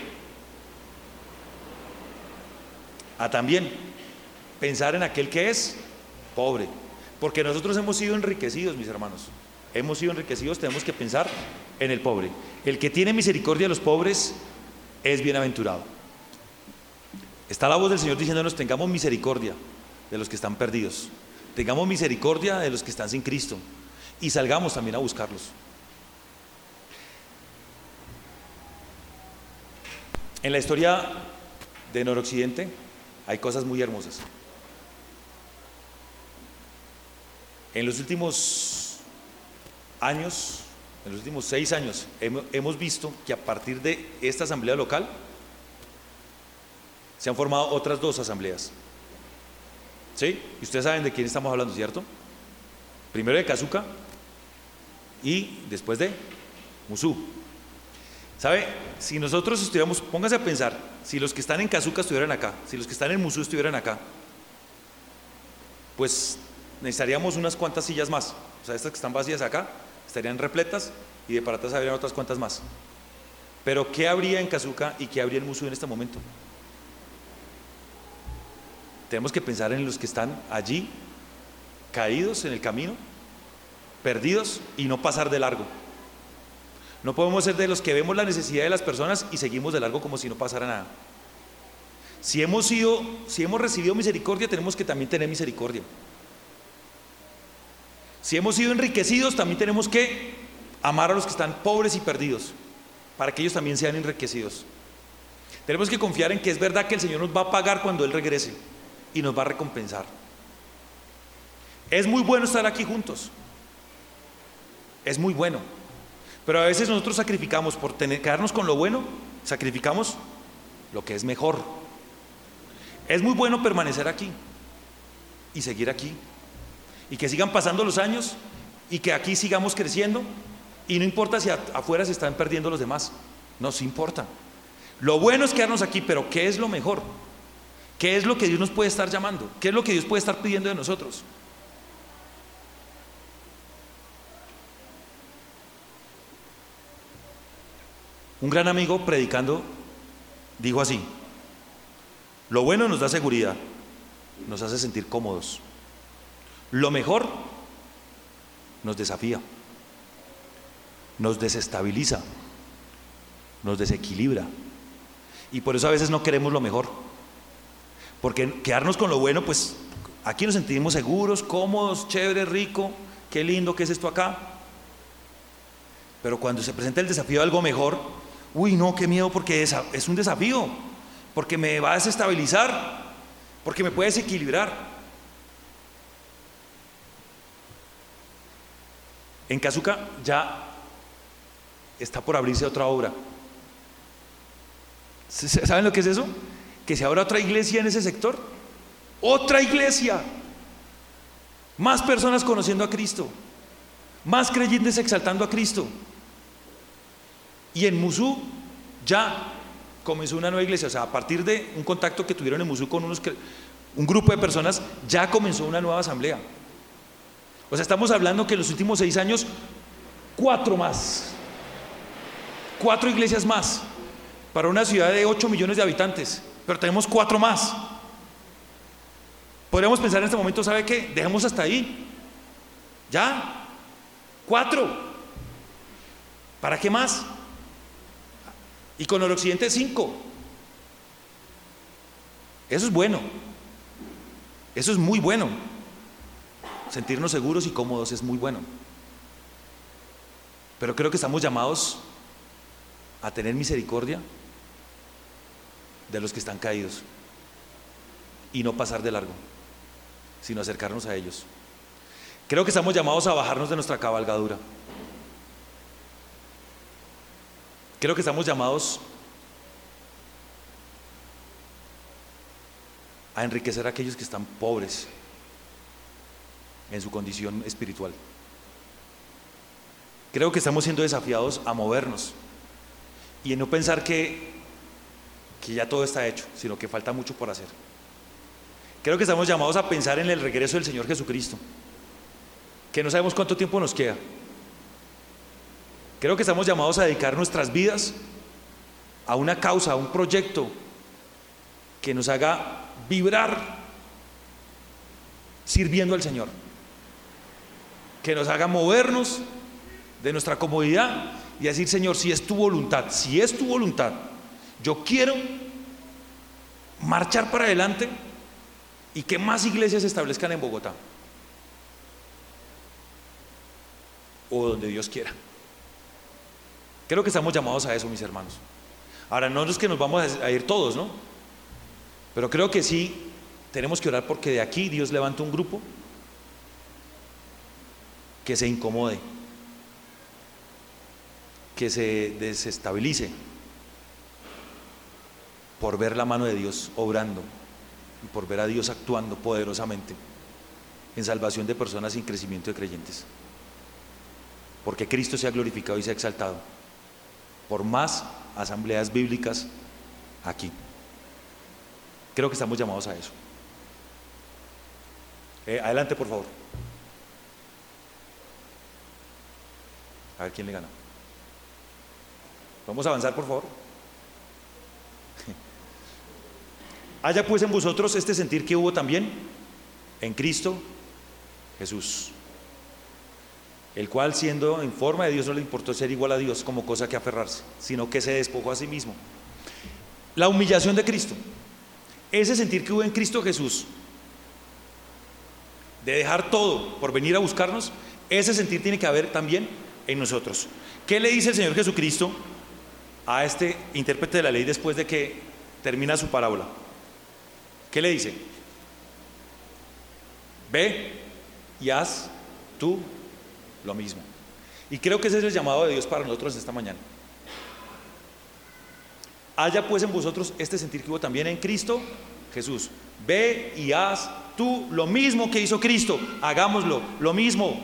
[SPEAKER 1] A también pensar en aquel que es pobre, Porque nosotros hemos sido enriquecidos, mis hermanos. Hemos sido enriquecidos, tenemos que pensar en el pobre. El que tiene misericordia de los pobres es bienaventurado. Está la voz del Señor diciéndonos: tengamos misericordia de los que están perdidos, tengamos misericordia de los que están sin Cristo, y salgamos también a buscarlos. En la historia de Noroccidente hay cosas muy hermosas. En los últimos años, en los últimos seis años, hemos visto que a partir de esta asamblea local se han formado otras dos asambleas. ¿Sí? Y ustedes saben de quién estamos hablando, ¿cierto? Primero de Casuca y después de Musú. ¿Sabe? Si nosotros estuviéramos, póngase a pensar, si los que están en Casuca estuvieran acá, si los que están en Musú estuvieran acá, pues necesitaríamos unas cuantas sillas más. O sea, estas que están vacías acá estarían repletas y de para atrás habrían otras cuantas más. Pero ¿qué habría en Casuca y qué habría en Musú en este momento? Tenemos que pensar en los que están allí, caídos en el camino, perdidos, y no pasar de largo. No podemos ser de los que vemos la necesidad de las personas y seguimos de largo como si no pasara nada. Si hemos sido, si hemos recibido misericordia, tenemos que también tener misericordia. Si hemos sido enriquecidos, también tenemos que amar a los que están pobres y perdidos, para que ellos también sean enriquecidos. Tenemos que confiar en que es verdad que el Señor nos va a pagar cuando Él regrese y nos va a recompensar. Es muy bueno estar aquí juntos, es muy bueno, pero a veces nosotros sacrificamos por tener, quedarnos con lo bueno, sacrificamos lo que es mejor. Es muy bueno permanecer aquí y seguir aquí, y que sigan pasando los años y que aquí sigamos creciendo, y no importa si afuera se están perdiendo los demás, nos importa. Lo bueno es quedarnos aquí, pero ¿qué es lo mejor? ¿Qué es lo que Dios nos puede estar llamando? ¿Qué es lo que Dios puede estar pidiendo de nosotros? Un gran amigo predicando dijo así: lo bueno nos da seguridad, nos hace sentir cómodos. Lo mejor nos desafía, nos desestabiliza, nos desequilibra, y por eso a veces no queremos lo mejor, porque quedarnos con lo bueno, pues aquí nos sentimos seguros, cómodos, chévere, rico, qué lindo que es esto acá. Pero cuando se presenta el desafío de algo mejor, uy, no, qué miedo, porque es, es un desafío, porque me va a desestabilizar, porque me puede desequilibrar. En Casuca ya está por abrirse otra obra. ¿Saben lo que es eso? Que se abra otra iglesia en ese sector. Otra iglesia. Más personas conociendo a Cristo, más creyentes exaltando a Cristo. Y en Musú ya comenzó una nueva iglesia. O sea, a partir de un contacto que tuvieron en Musú con unos, un grupo de personas, ya comenzó una nueva asamblea. O sea, estamos hablando que en los últimos seis años, cuatro más, cuatro iglesias más, para una ciudad de ocho millones de habitantes, pero tenemos cuatro más. Podríamos pensar en este momento, ¿sabe qué? Dejemos hasta ahí, ya, cuatro, ¿para qué más? Y con Noroccidente cinco. Eso es bueno, eso es muy bueno. Sentirnos seguros y cómodos es muy bueno, pero creo que estamos llamados a tener misericordia de los que están caídos y no pasar de largo, sino acercarnos a ellos. Creo que estamos llamados a bajarnos de nuestra cabalgadura. Creo que estamos llamados a enriquecer a aquellos que están pobres en su condición espiritual. Creo que estamos siendo desafiados a movernos y en no pensar que, que ya todo está hecho, sino que falta mucho por hacer. Creo que estamos llamados a pensar en el regreso del Señor Jesucristo, que no sabemos cuánto tiempo nos queda. Creo que estamos llamados a dedicar nuestras vidas a una causa, a un proyecto que nos haga vibrar sirviendo al Señor. que nos haga movernos de nuestra comodidad y decir: Señor, si es tu voluntad, si es tu voluntad, yo quiero marchar para adelante y que más iglesias se establezcan en Bogotá o donde Dios quiera. Creo que estamos llamados a eso, mis hermanos. Ahora, no es que nos vamos a ir todos, ¿no? Pero creo que sí tenemos que orar porque de aquí Dios levanta un grupo que se incomode, que se desestabilice por ver la mano de Dios obrando y por ver a Dios actuando poderosamente en salvación de personas y en crecimiento de creyentes, porque Cristo se ha glorificado y se ha exaltado por más asambleas bíblicas aquí. Creo que estamos llamados a eso. Eh, adelante, por favor. A ver quién le gana. Vamos a avanzar, por favor. Haya pues en vosotros este sentir que hubo también en Cristo Jesús, el cual, siendo en forma de Dios, no le importó ser igual a Dios como cosa que aferrarse, sino que se despojó a sí mismo. La humillación de Cristo, ese sentir que hubo en Cristo Jesús, de dejar todo por venir a buscarnos, ese sentir tiene que haber también en nosotros. ¿Qué le dice el Señor Jesucristo a este intérprete de la ley después de que termina su parábola? ¿Qué le dice? Ve y haz tú lo mismo. Y creo que ese es el llamado de Dios para nosotros esta mañana. Haya pues en vosotros este sentir que hubo también en Cristo Jesús. Ve y haz tú lo mismo que hizo Cristo. Hagámoslo, lo mismo.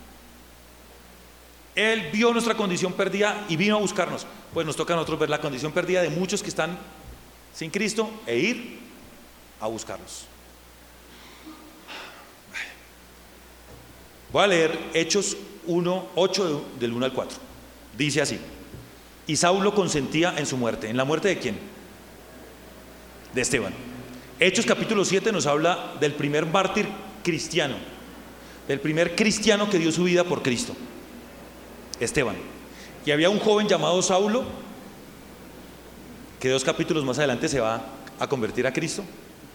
[SPEAKER 1] Él vio nuestra condición perdida y vino a buscarnos. Pues nos toca a nosotros ver la condición perdida de muchos que están sin Cristo e ir a buscarlos. Voy a leer Hechos uno, ocho del uno al cuatro. Dice así: y Saulo consentía en su muerte. ¿En la muerte de quién? De Esteban. Hechos capítulo siete nos habla del primer mártir cristiano, del primer cristiano que dio su vida por Cristo, Esteban. Y había un joven llamado Saulo, que dos capítulos más adelante se va a convertir a Cristo,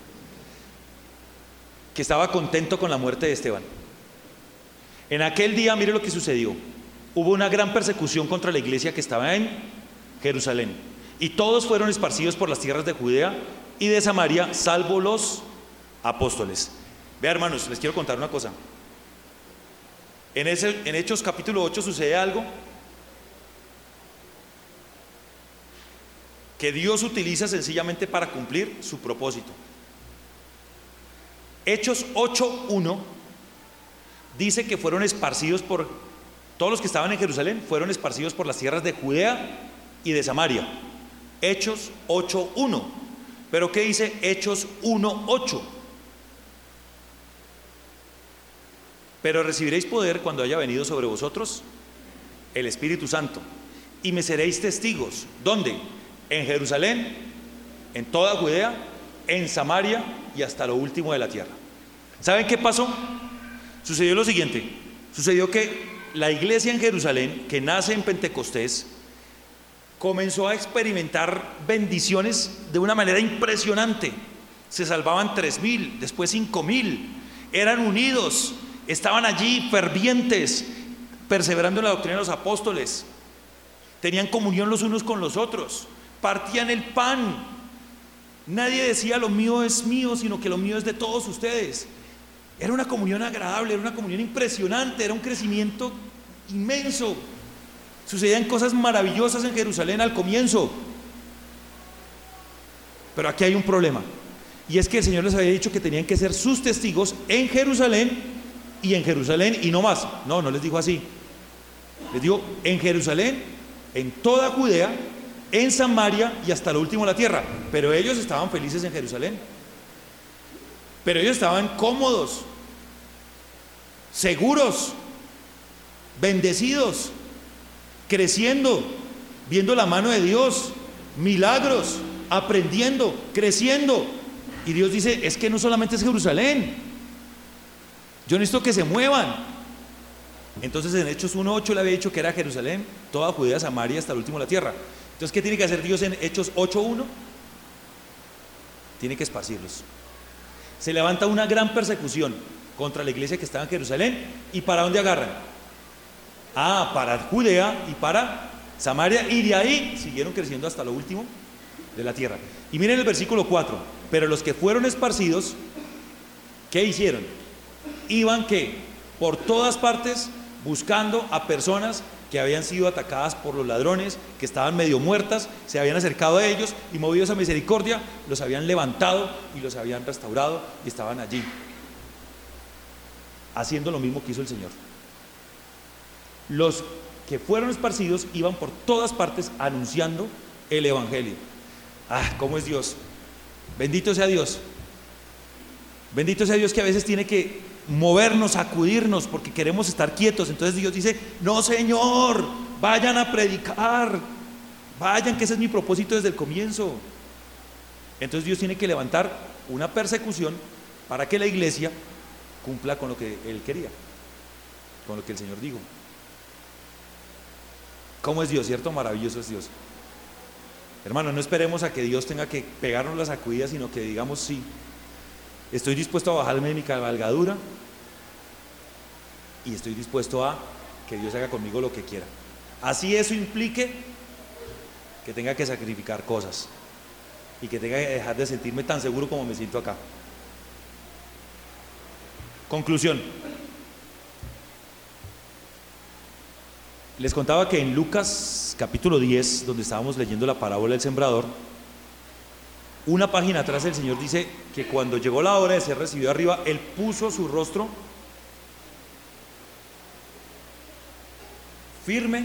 [SPEAKER 1] que estaba contento con la muerte de Esteban. En aquel día, mire lo que sucedió: hubo una gran persecución contra la iglesia que estaba en Jerusalén, y todos fueron esparcidos por las tierras de Judea y de Samaria, salvo los apóstoles. Vea, hermanos, les quiero contar una cosa. En, ese, en Hechos capítulo ocho sucede algo que Dios utiliza sencillamente para cumplir su propósito. Hechos ocho uno dice que fueron esparcidos por todos los que estaban en Jerusalén, fueron esparcidos por las tierras de Judea y de Samaria. Hechos ocho uno. Pero ¿qué dice Hechos uno ocho? Pero recibiréis poder cuando haya venido sobre vosotros el Espíritu Santo, y me seréis testigos. ¿Dónde? En Jerusalén, en toda Judea, en Samaria y hasta lo último de la tierra. ¿Saben qué pasó? Sucedió lo siguiente. Sucedió que la iglesia en Jerusalén, que nace en Pentecostés, comenzó a experimentar bendiciones de una manera impresionante. Se salvaban tres mil, después cinco mil, eran unidos, estaban allí fervientes, perseverando en la doctrina de los apóstoles, tenían comunión los unos con los otros, partían el pan. Nadie decía lo mío es mío, sino que lo mío es de todos ustedes. Era una comunión agradable, era una comunión impresionante, era un crecimiento inmenso. Sucedían cosas maravillosas en Jerusalén al comienzo. Pero aquí hay un problema, y es que el Señor les había dicho que tenían que ser sus testigos en Jerusalén y en Jerusalén y no más. No, no les dijo así. Les dijo en Jerusalén, en toda Judea, en Samaria y hasta lo último de la tierra. Pero ellos estaban felices en Jerusalén. Pero ellos estaban cómodos, seguros, bendecidos, creciendo, viendo la mano de Dios, milagros, aprendiendo, creciendo. Y Dios dice: es que no solamente es Jerusalén, yo necesito que se muevan. Entonces en Hechos uno ocho le había dicho que era Jerusalén, toda Judea, Samaria, hasta el último de la tierra. Entonces, ¿qué tiene que hacer Dios en Hechos ocho uno? Tiene que esparcirlos. Se levanta una gran persecución contra la iglesia que estaba en Jerusalén. ¿Y para dónde agarran? Ah, para Judea y para Samaria, y de ahí siguieron creciendo hasta lo último de la tierra. Y miren el versículo cuatro. Pero los que fueron esparcidos, ¿qué hicieron? Iban ¿qué? Por todas partes buscando a personas que habían sido atacadas por los ladrones, que estaban medio muertas, se habían acercado a ellos y movidos a misericordia, los habían levantado y los habían restaurado y estaban allí, haciendo lo mismo que hizo el Señor. Los que fueron esparcidos iban por todas partes anunciando el Evangelio. Ah, ¿cómo es Dios? Bendito sea Dios. Bendito sea Dios, que a veces tiene que movernos, sacudirnos, porque queremos estar quietos. Entonces Dios dice: no, Señor, vayan a predicar, vayan, que ese es mi propósito desde el comienzo. Entonces Dios tiene que levantar una persecución para que la iglesia cumpla con lo que Él quería, con lo que el Señor dijo. ¿Cómo es Dios? ¿Cierto? Maravilloso es Dios. Hermano, no esperemos a que Dios tenga que pegarnos la sacudida, sino que digamos: sí, estoy dispuesto a bajarme de mi cabalgadura y estoy dispuesto a que Dios haga conmigo lo que quiera. Así eso implique que tenga que sacrificar cosas y que tenga que dejar de sentirme tan seguro como me siento acá. Conclusión. Les contaba que en Lucas capítulo diez, donde estábamos leyendo la parábola del sembrador, una página atrás el Señor dice que cuando llegó la hora de ser recibido arriba, Él puso su rostro firme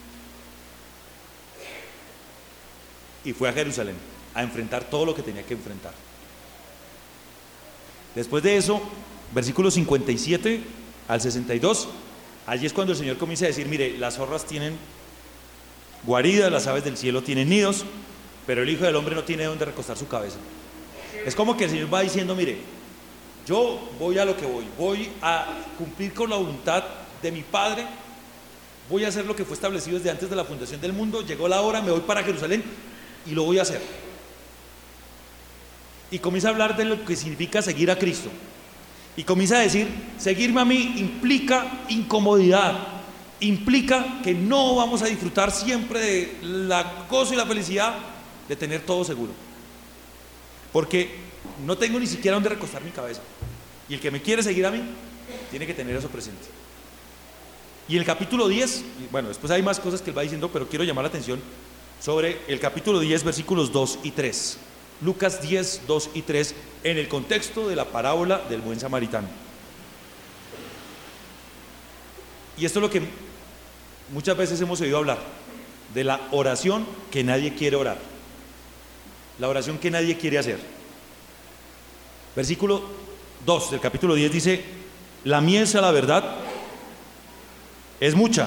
[SPEAKER 1] y fue a Jerusalén a enfrentar todo lo que tenía que enfrentar. Después de eso, versículos cincuenta y siete al sesenta y dos, allí es cuando el Señor comienza a decir: mire, las zorras tienen guaridas, las aves del cielo tienen nidos, pero el Hijo del Hombre no tiene donde recostar su cabeza. Es como que el Señor va diciendo: mire, yo voy a lo que voy, voy a cumplir con la voluntad de mi Padre, voy a hacer lo que fue establecido desde antes de la fundación del mundo, llegó la hora, me voy para Jerusalén y lo voy a hacer. Y comienza a hablar de lo que significa seguir a Cristo. Y comienza a decir: seguirme a mí implica incomodidad, implica que no vamos a disfrutar siempre de la gozo y la felicidad de tener todo seguro, porque no tengo ni siquiera donde recostar mi cabeza, y el que me quiere seguir a mí tiene que tener eso presente. Y el capítulo diez, bueno, después hay más cosas que él va diciendo, pero quiero llamar la atención sobre el capítulo diez, versículos dos y tres. Lucas diez, dos y tres, en el contexto de la parábola del buen samaritano. Y esto es lo que muchas veces hemos oído hablar, de la oración que nadie quiere orar, la oración que nadie quiere hacer. Versículo dos del capítulo diez dice: la mies, a la verdad, es mucha,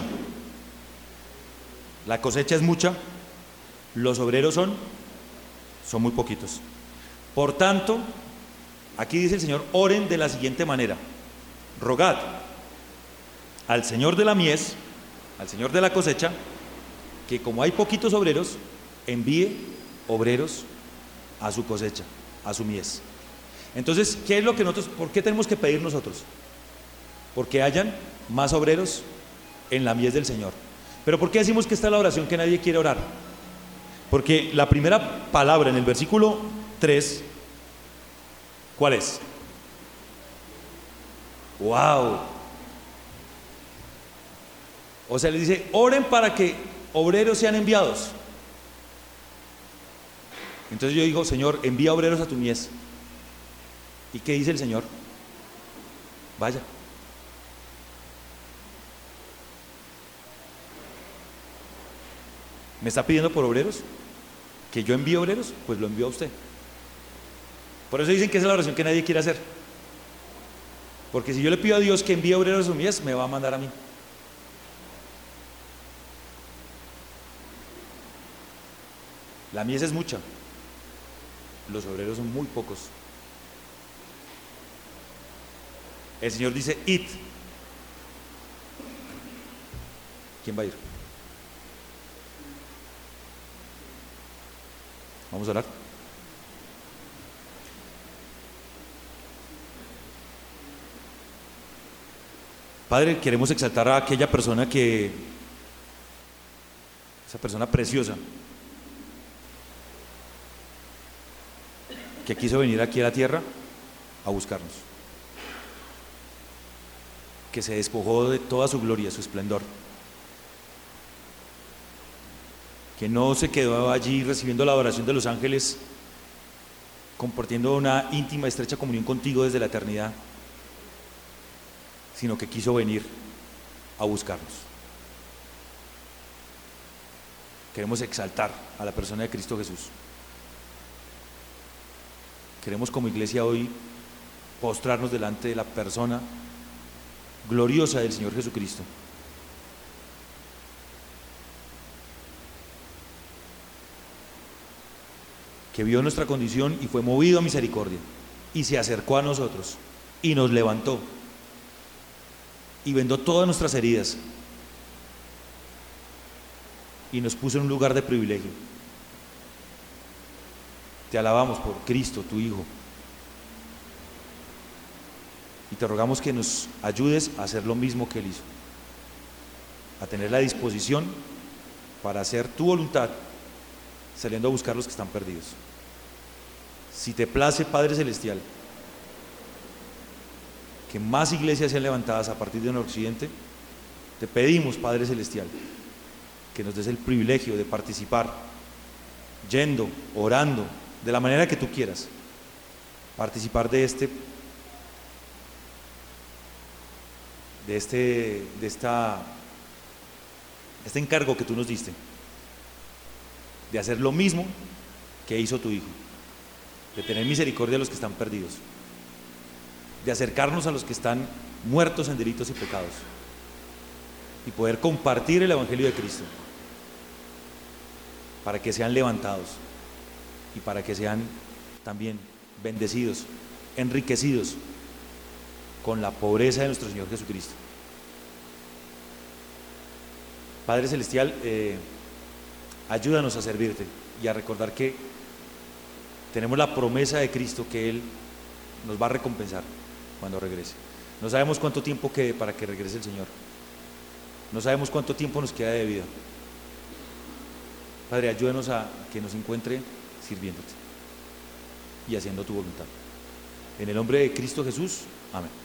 [SPEAKER 1] la cosecha es mucha, los obreros son, son muy poquitos. Por tanto, aquí dice el Señor: oren de la siguiente manera: rogad al Señor de la mies, al Señor de la cosecha, que como hay poquitos obreros, envíe obreros a su cosecha, a su mies. Entonces, ¿qué es lo que nosotros, por qué tenemos que pedir nosotros? Porque hayan más obreros en la mies del Señor. Pero ¿por qué decimos que esta es la oración que nadie quiere orar? Porque la primera palabra en el versículo tres, ¿cuál es? ¡Wow! O sea, le dice: oren para que obreros sean enviados. Entonces yo digo: Señor, envía obreros a tu mies. ¿Y qué dice el Señor? Vaya. ¿Me está pidiendo por obreros? ¿Que yo envíe obreros? Pues lo envío a usted. Por eso dicen que esa es la oración que nadie quiere hacer. Porque si yo le pido a Dios que envíe obreros a su mies, me va a mandar a mí. La mies es mucha, los obreros son muy pocos. El Señor dice: id. ¿Quién va a ir? Vamos a orar. Padre, queremos exaltar a aquella persona que, esa persona preciosa, que quiso venir aquí a la tierra a buscarnos, que se despojó de toda su gloria, su esplendor, que no se quedó allí recibiendo la adoración de los ángeles, compartiendo una íntima, estrecha comunión contigo desde la eternidad, sino que quiso venir a buscarnos. Queremos exaltar a la persona de Cristo Jesús. Queremos como iglesia hoy postrarnos delante de la persona gloriosa del Señor Jesucristo, que vio nuestra condición y fue movido a misericordia y se acercó a nosotros y nos levantó y vendó todas nuestras heridas y nos puso en un lugar de privilegio. Te alabamos por Cristo, tu Hijo, y te rogamos que nos ayudes a hacer lo mismo que Él hizo, a tener la disposición para hacer tu voluntad, saliendo a buscar los que están perdidos. Si te place, Padre Celestial, que más iglesias sean levantadas a partir de un occidente, te pedimos, Padre Celestial, que nos des el privilegio de participar, yendo, orando, de la manera que tú quieras, participar de este, de este, de esta, este encargo que tú nos diste, de hacer lo mismo que hizo tu Hijo, de tener misericordia de los que están perdidos, de acercarnos a los que están muertos en delitos y pecados y poder compartir el Evangelio de Cristo para que sean levantados y para que sean también bendecidos, enriquecidos con la pobreza de nuestro Señor Jesucristo. Padre Celestial, eh, ayúdanos a servirte y a recordar que tenemos la promesa de Cristo que Él nos va a recompensar cuando regrese. No sabemos cuánto tiempo quede para que regrese el Señor. No sabemos cuánto tiempo nos queda de vida. Padre, ayúdanos a que nos encuentre sirviéndote y haciendo tu voluntad. En el nombre de Cristo Jesús, amén.